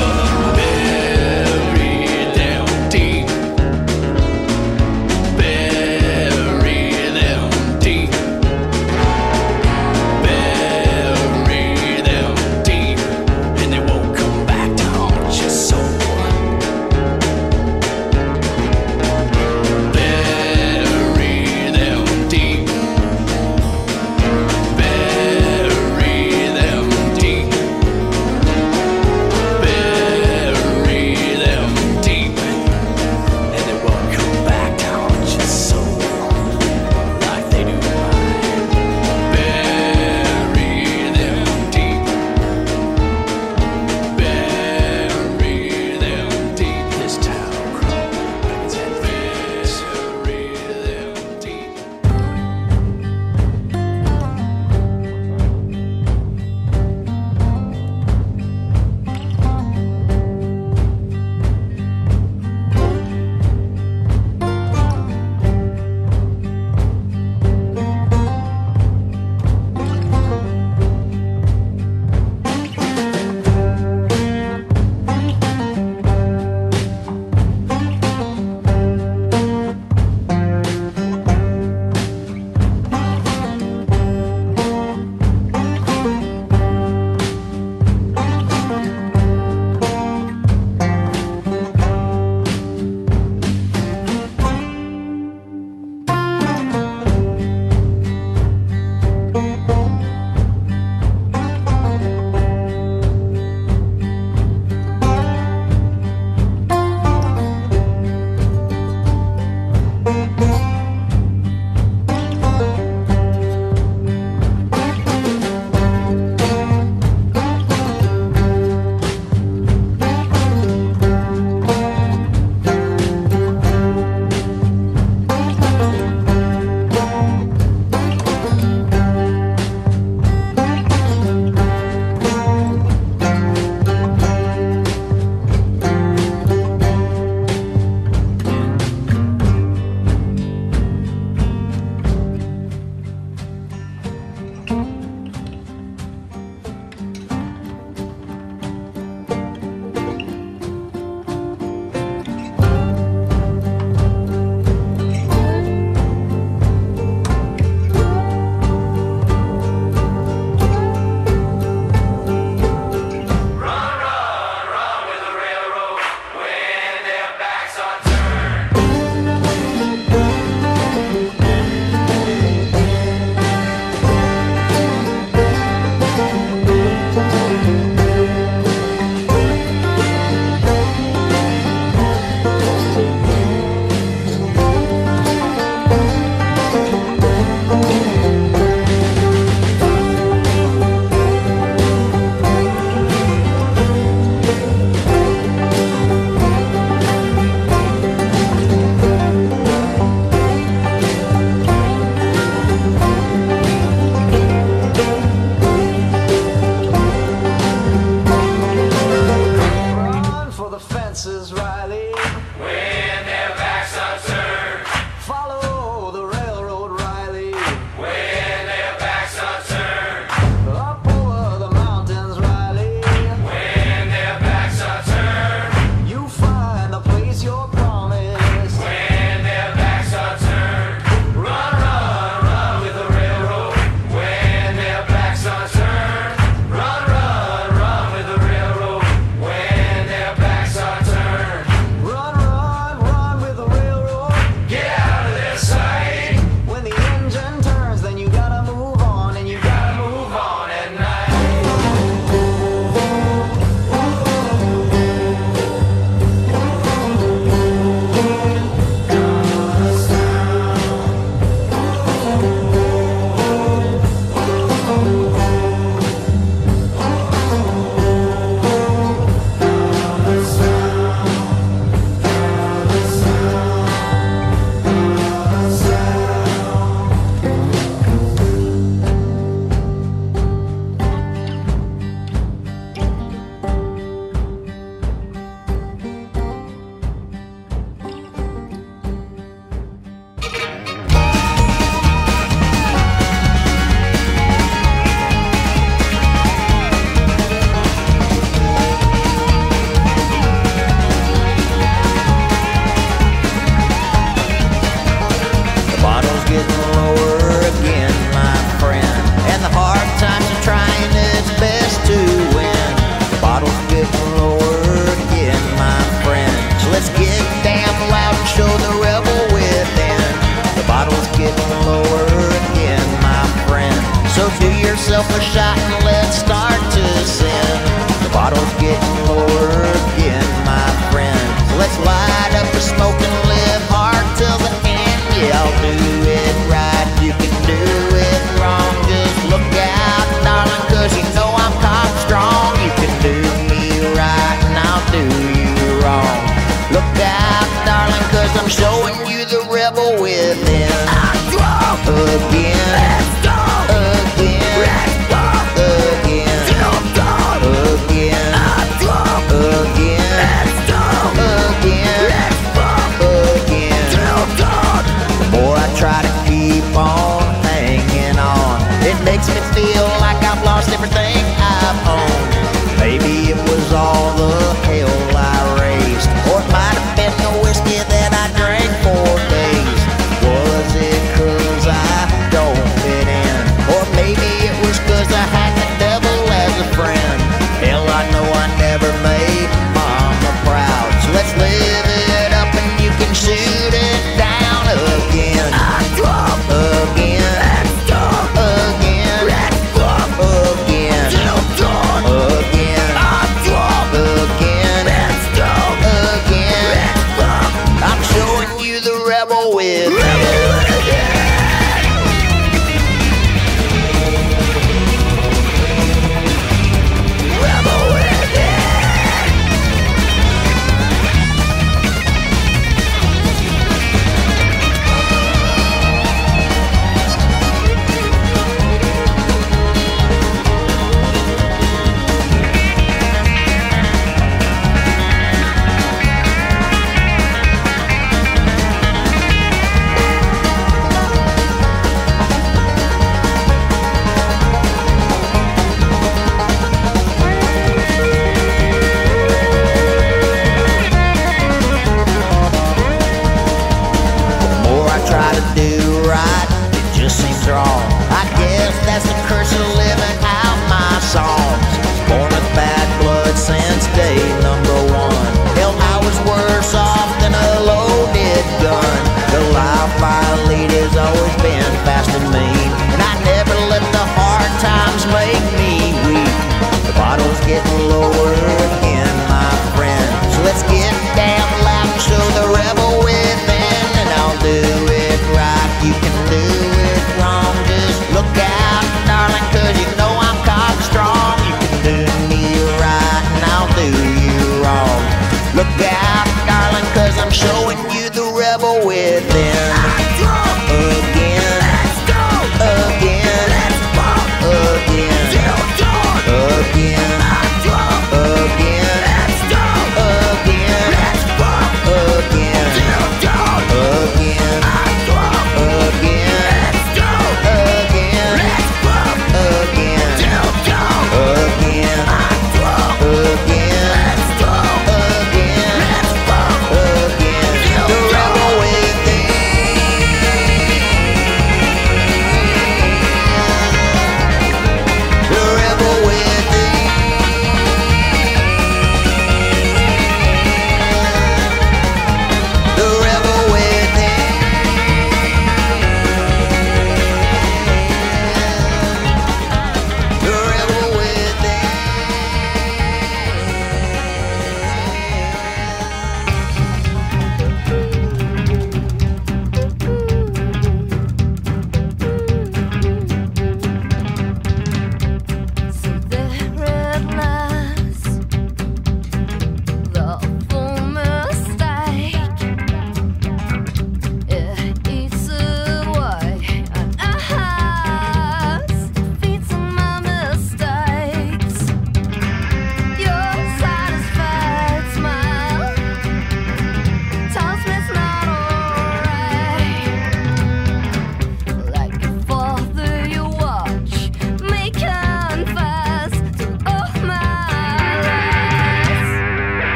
Bury them deep, bury them getting lower again, my friend. And the hard times are trying its best to win. The bottle's getting lower again, my friend. So let's get damn loud and show the rebel within. The bottle's getting lower again, my friend. So do yourself a shot and let's start to sin. The bottle's getting lower again, my friend. So let's light up the smoke and live hard till the end. Yeah, I'll do it right, you can do it wrong. Just look out, darling, cause you know I'm cock strong. You can do me right and I'll do you wrong. Look out, darling, cause I'm showing you the rebel within. Again, let's go. Again, let's go. Again, again, again, let's go. Again, the more I try to keep on hanging on, it makes me feel like I've lost everything I've owned. Maybe it was all the hell I raised, or it might have been the whiskey that I drank for days. Was it 'cause I don't fit in, or maybe it was 'cause I had the devil as a friend? Hell, I know I never made mama proud. So let's live it up and you can shoot it down again. Again, again, again, again, again. I'm showing you the rebel with rebel within. Again, again, again,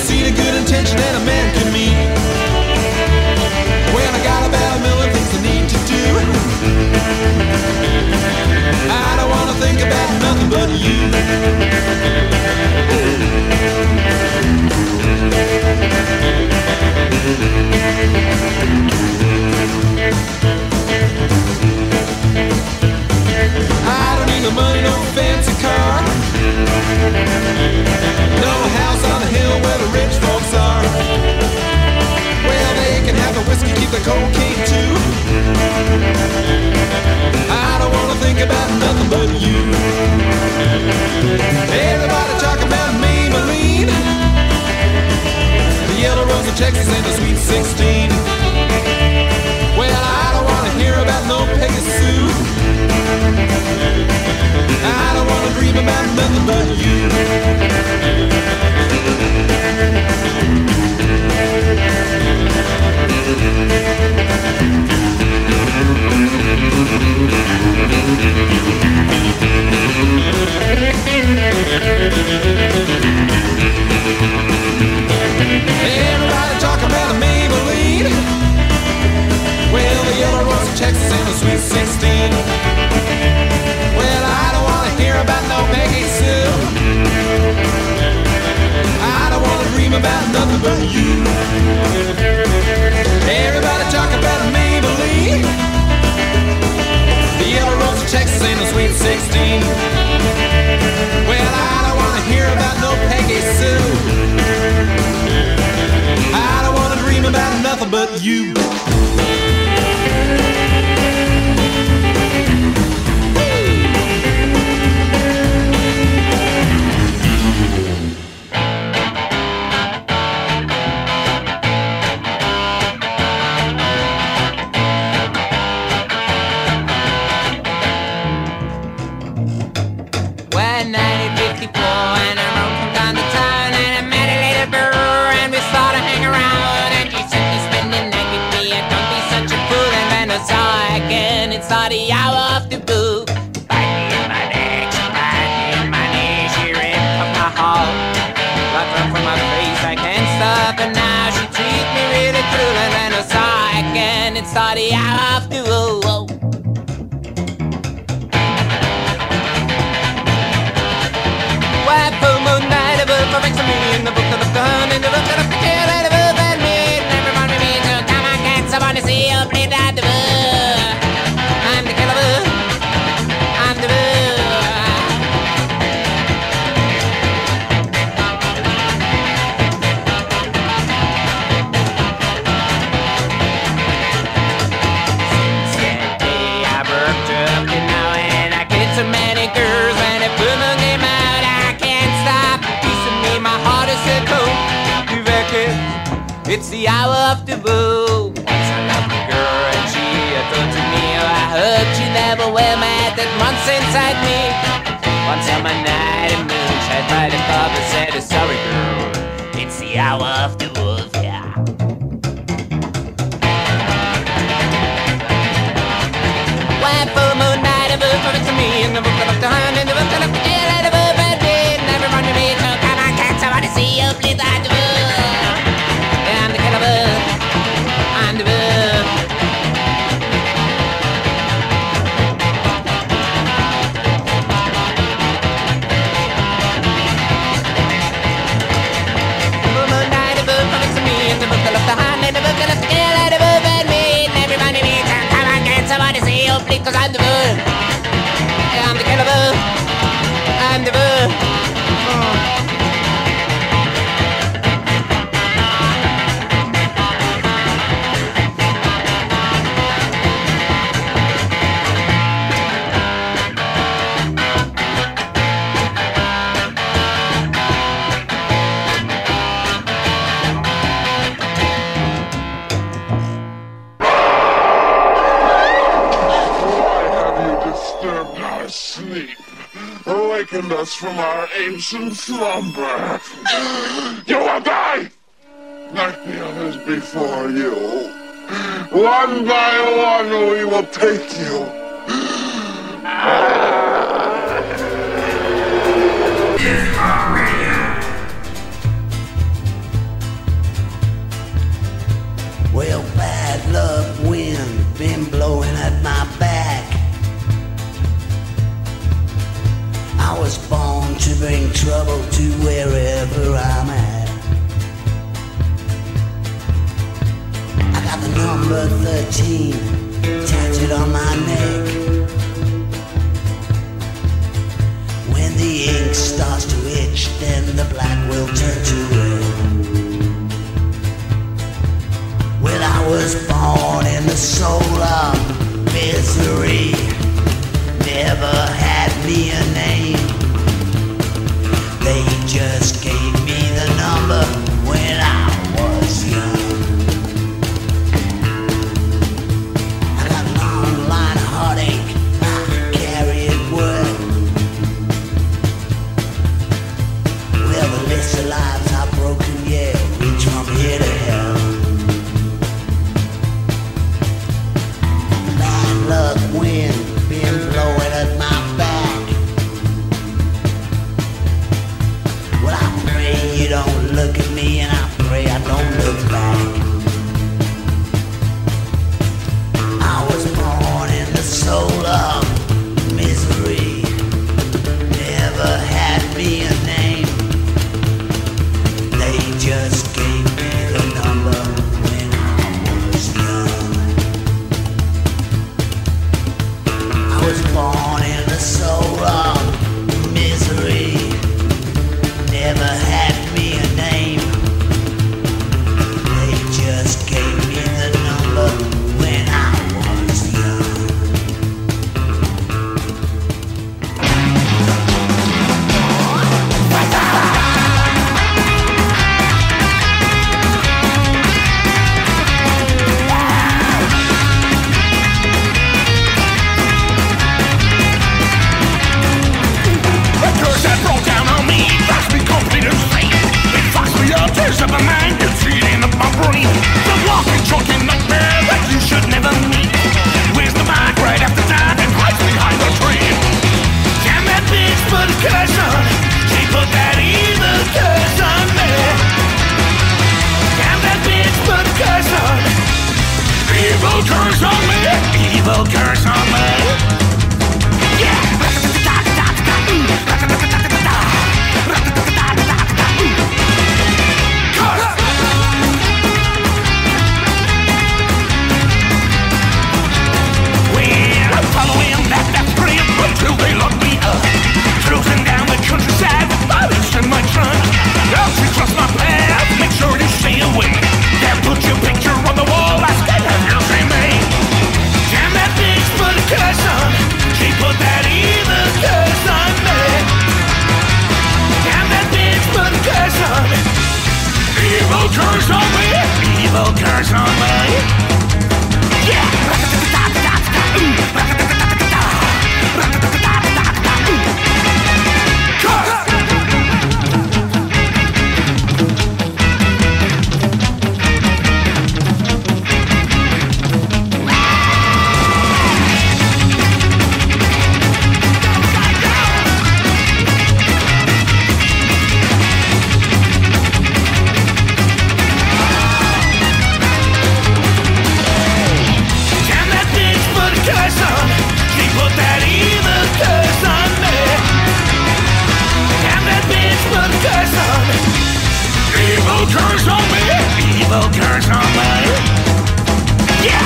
seen a good intention that a man can meet. When I got about a million things I need to do, I don't wanna think about nothing but you. I don't need no money, no fancy car, no house on the hill where the rich folks are. Well, they can have the whiskey, keep the cocaine too. I don't wanna think about nothing but you. Everybody talk about Maybelline, the yellow rose of Texas and the sweet 16. Well, I don't wanna hear about no Peggy Sue. I don't wanna dream about nothing but you. Everybody talk about a Maybelline, well, the yellow rose of Texas and the sweet 16. Well, I don't wanna hear about no Peggy Sue. I don't wanna dream about nothing but you. Everybody talk about a Maybelline, the yellow rose of Texas and the sweet 16. Well, I don't wanna hear about no Peggy Sue. I don't wanna dream about nothing but you. The hour of the boo. Bite me in my neck, she bite me in my knee. She ripped up my heart, blood run from my face. I can't stop and now she treats me really cruel. And then I saw again, it's the hour of the boo. Why full moon night above perfect to me in the book of the gun in the book of the picture that above and me. Everyone with me to come on, get someone to see you play that the boo. I'm the killer boo. I'm the boo. Since that day I worked up to now and I get so many girls when it boom came out I can't stop kissing me. My heart is so cold. It's the hour of the boo. Once I loved a girl and she told to me, oh, I hope she never will mad that months inside me. One summer night in moonshine by the pub I said, oh, sorry girl, it's the hour of the wolf, yeah. One full moon night of wolf over to me in the book of the hunt in the book of the air and the wolf and me. Everyone to me, so come on, can't somebody see you please like the wolf. I'm the killer boo. I'm the boo. Moon night, a boo comes to me in the book of the hand and the book of the scale and the boo and me. And everybody meets and come on, get somebody see you please, 'cause I'm the boo. I'm the killer boo. I'm the boo. Awakened us from our ancient slumber. You will die like the others before you. One by one we will take you. Death Rock Radio. number 13 tattooed on my neck. When the ink starts to itch, then the black will turn to red. Well, I was born in the soul of misery, never had me a name. They just gave me the number when I was young. I got a long line of heartache, I carry it well. Well, the list of lives I've broken, yeah, reach from here to hell. Bad luck wind been blowing at my back. Well, I pray you don't look at me, and I pray I don't look back. I was born in the soul of misery, never had me a name. They just gave me the number when I was young. I was born in the soul of misery, never had me a name. They just gave me the number when I was young. The curse that broke down on me left me complete insane. It fucks me up, tears up my mind, it's eating up my brain. The walking, choking nightmare that you should never meet. Where's the mic right after time and hides behind the train? Damn that bitch put a curse on. She put that evil curse on me. Damn that bitch put a curse on. Evil curse on me. Evil curse on me. Yeah. I'm following that trail until they lock me up. Cruising down the countryside with violence in my trunk. Don't you trust my path? Make sure you stay away. Then put your picture on the wall. I still have your same name. Damn that bitch put a curse on. She put that evil curse on me. Damn that bitch put a curse on. Evil curse on me. Evil curse on me. Yeah. Curse on me, evil curse on me. Yeah.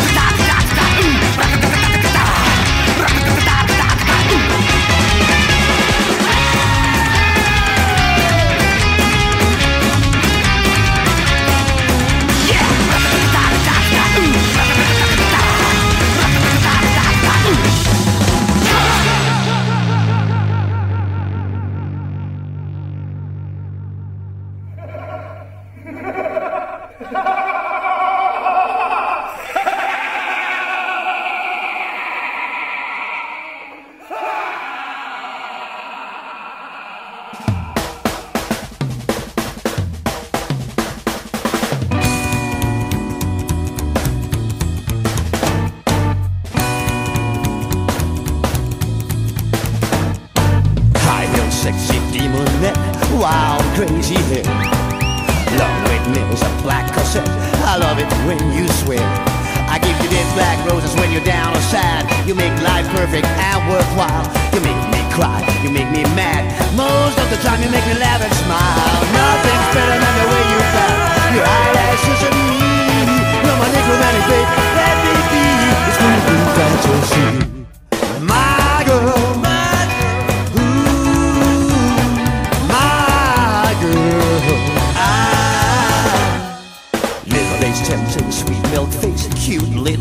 Sexy demonette, wild crazy hair, long red nails, a black corset. I love it when you swear. I give you dead black roses when you're down or sad. You make life perfect and worthwhile. You make me cry, you make me mad. Most of the time you make me laugh and smile. Nothing's better than the way you back your eyelashes at me. You're my romantic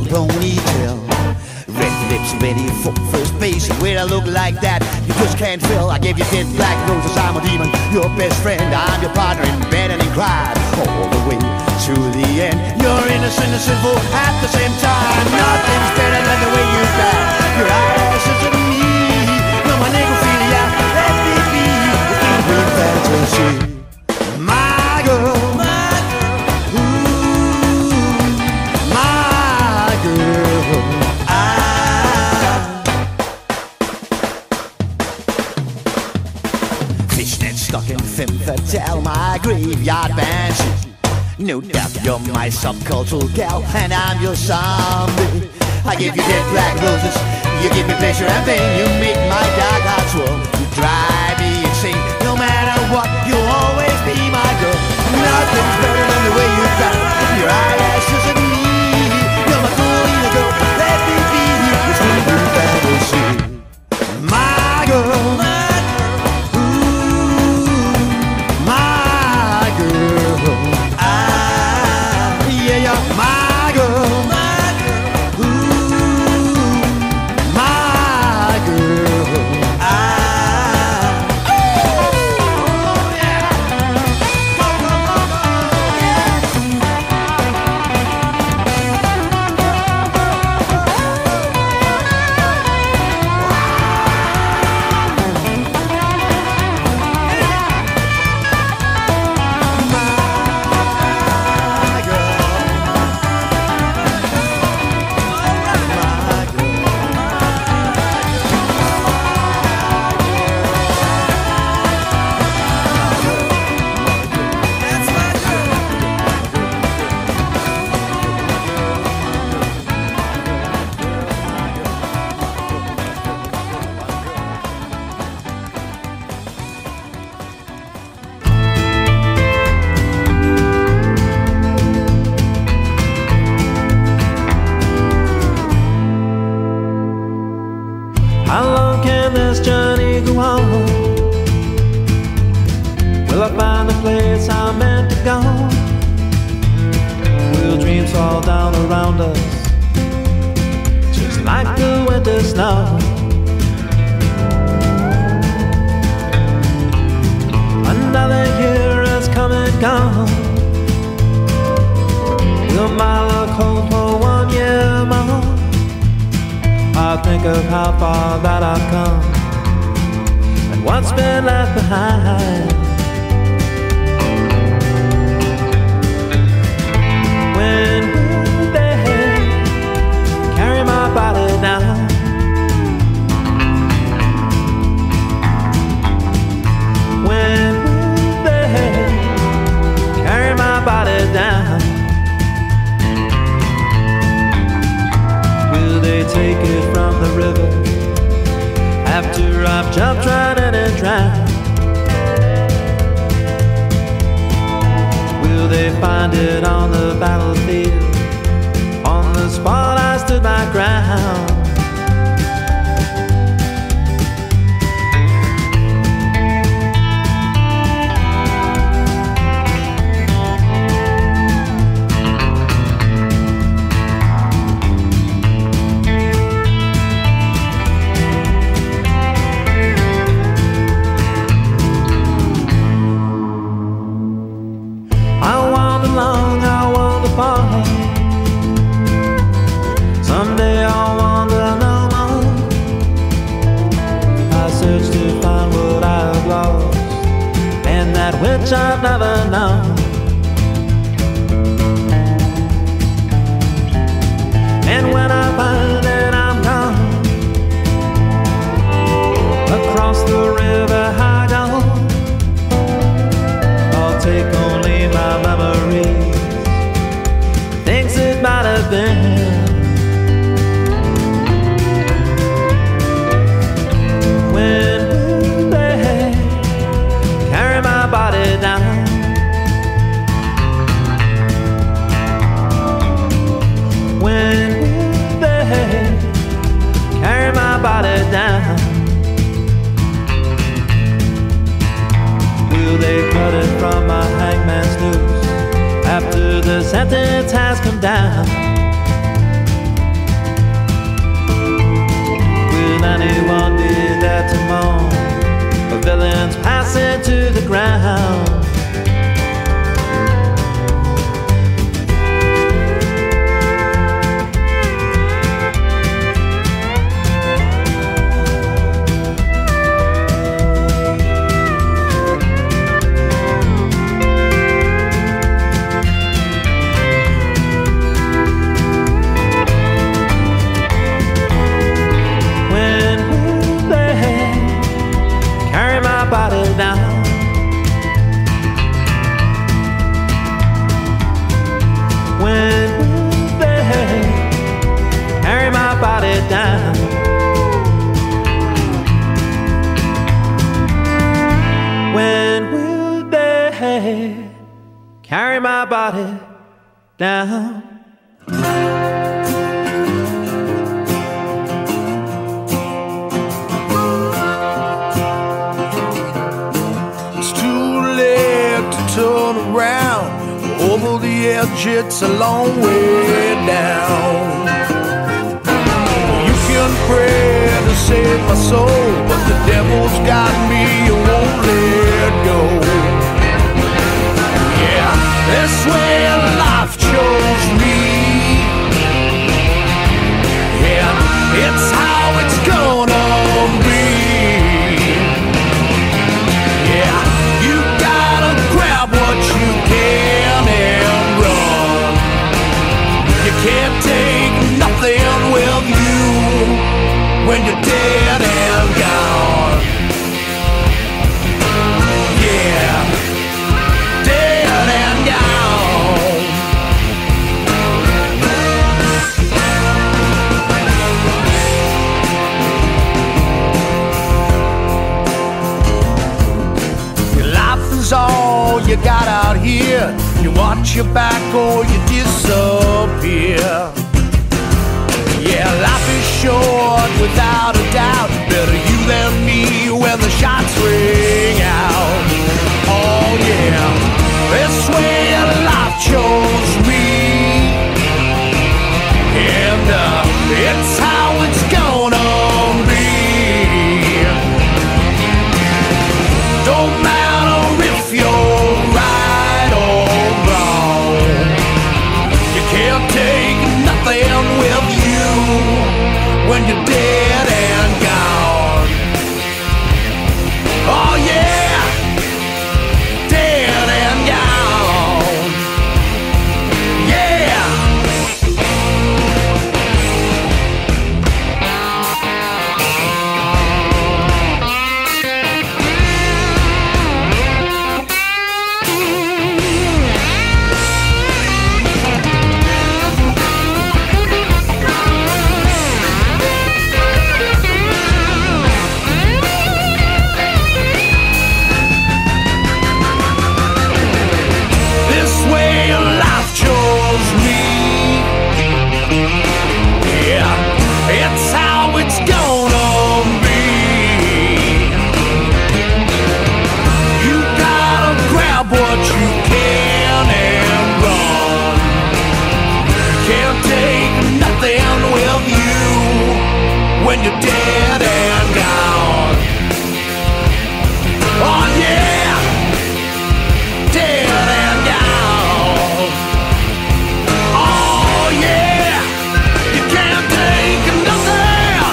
ponytail. Red lips ready for first base. Where I look like that, you just can't fill. I gave you 10 black roses, I'm a demon, your best friend. I'm your partner in bed and in crime, all the way to the end. You're innocent and sinful at the same time. Nothing's better than the way you die. Your eyes is me. You're my necrophilia, let me be. It's a real fantasy. My girl. Femme fatale, my graveyard banshee. No doubt you're my subcultural gal, and I'm your zombie. I give you 10 black roses, you give me pleasure and pain. You make my dark heart swirl, you drive me insane. No matter what, you'll always be my girl. Nothing's better than the way you got your eyelashes at me. You're my cool little girl, let me be. It's my new fantasy. My girl. sentence has come down. carry my body down. It's too late to turn around. Over the edge, it's a long way down. You can pray to save my soul, but the devil's got me, you won't let go. Yeah, this way life chose me. Yeah, it's how it's gonna be. Yeah, you gotta grab what you can and run. You can't take nothing with you when you're dead and gone. Yeah, dead and gone. Your life is all you got out here. You watch your back or you disappear. Yeah, life is short without a doubt. Better you than me when the shots ring out. Oh yeah, this way life chose me. And it's how it's gonna be. Don't matter if you're right or wrong. You can't take nothing with you when you're dead and gone. Oh yeah, dead and gone. Yeah. This way life chose me. Yeah, it's how it's gonna be. You gotta grab what you can and run. Can't take nothing with you when you're dead and gone. Oh yeah, dead and gone. Oh yeah, you can't take nothing.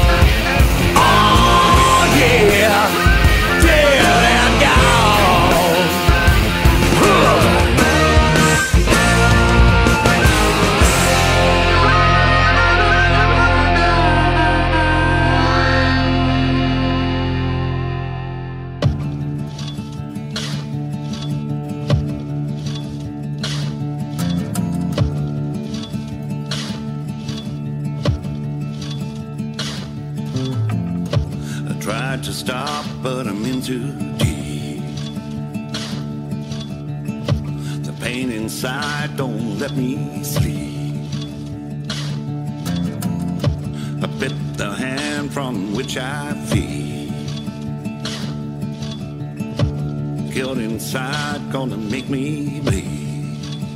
Oh yeah, dead and gone. I tried to stop, but I'm in too deep. The pain inside don't let me sleep. I bit the hand from which I feed. Guilt inside gonna make me bleed.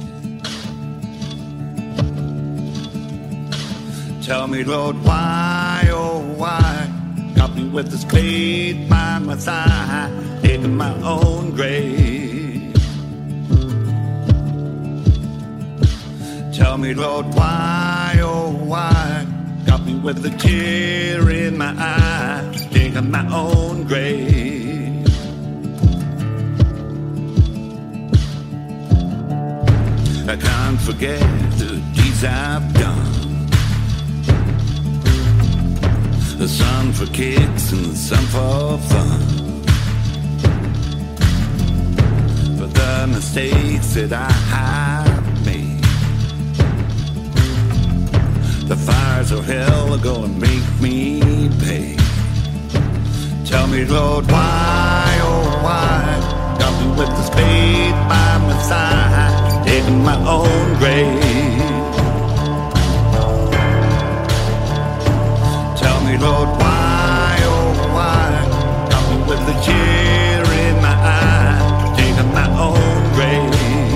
Tell me, Lord, why, oh why? Got me with this clay by my side, digging my own grave. Tell me, Lord, why, oh why? Got me with a tear in my eye, digging my own grave. I can't forget the deeds I've done. Some for kicks and some for fun. For the mistakes that I have made. The fires of hell are gonna make me pay. Tell me, Lord, why, oh why? Got me with the spade by my side. own grave. Tell me, Lord, why, oh why, got me with the tear in my eye, taking my own grave.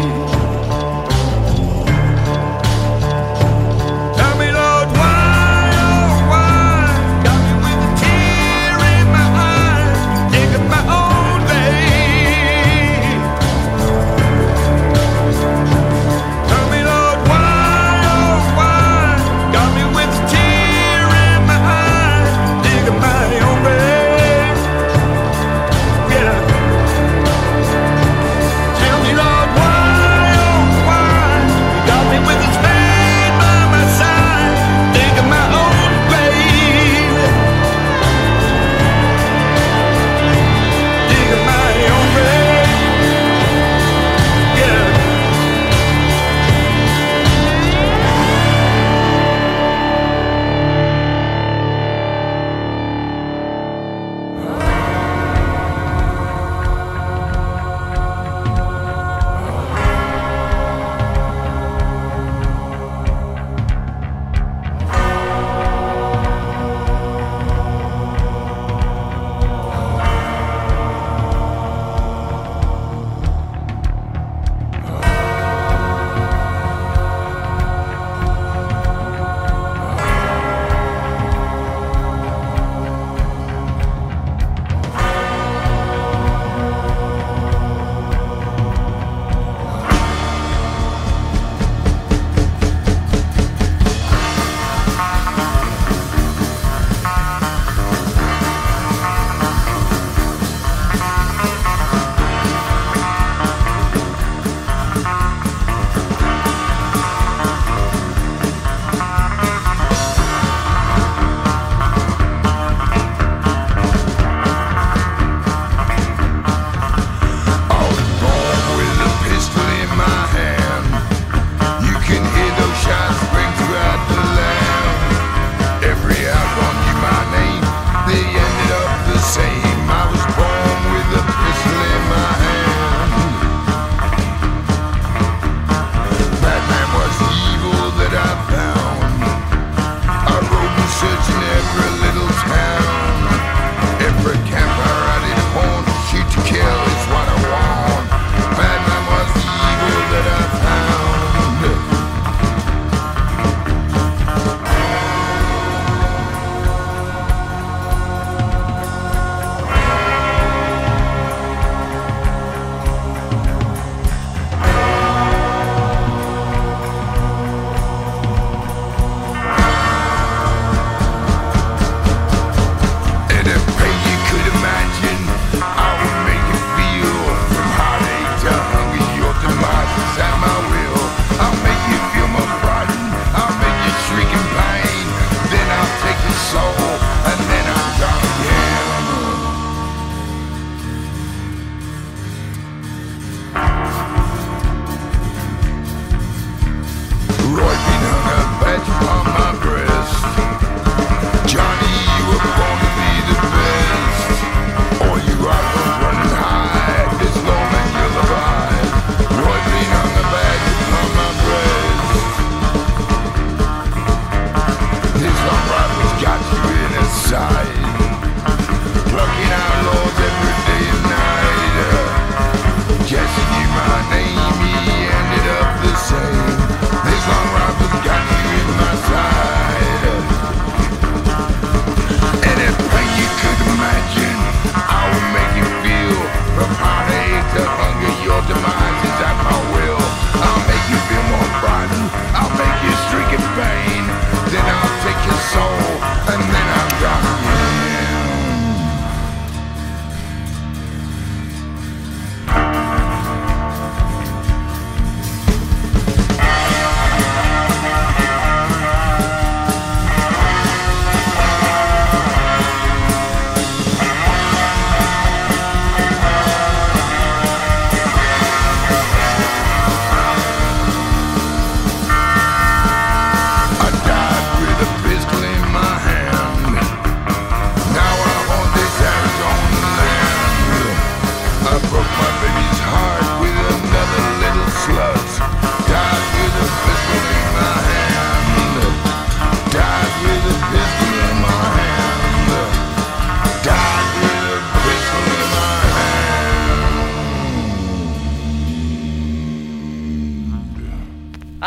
Tell me, Lord, why, oh why, got me with the tear in my eye, taking my own grave. Tell me, Lord, why.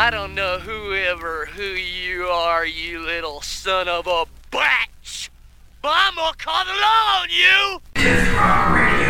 I don't know who you are, you little son of a bitch, but I'm gonna call the law on you!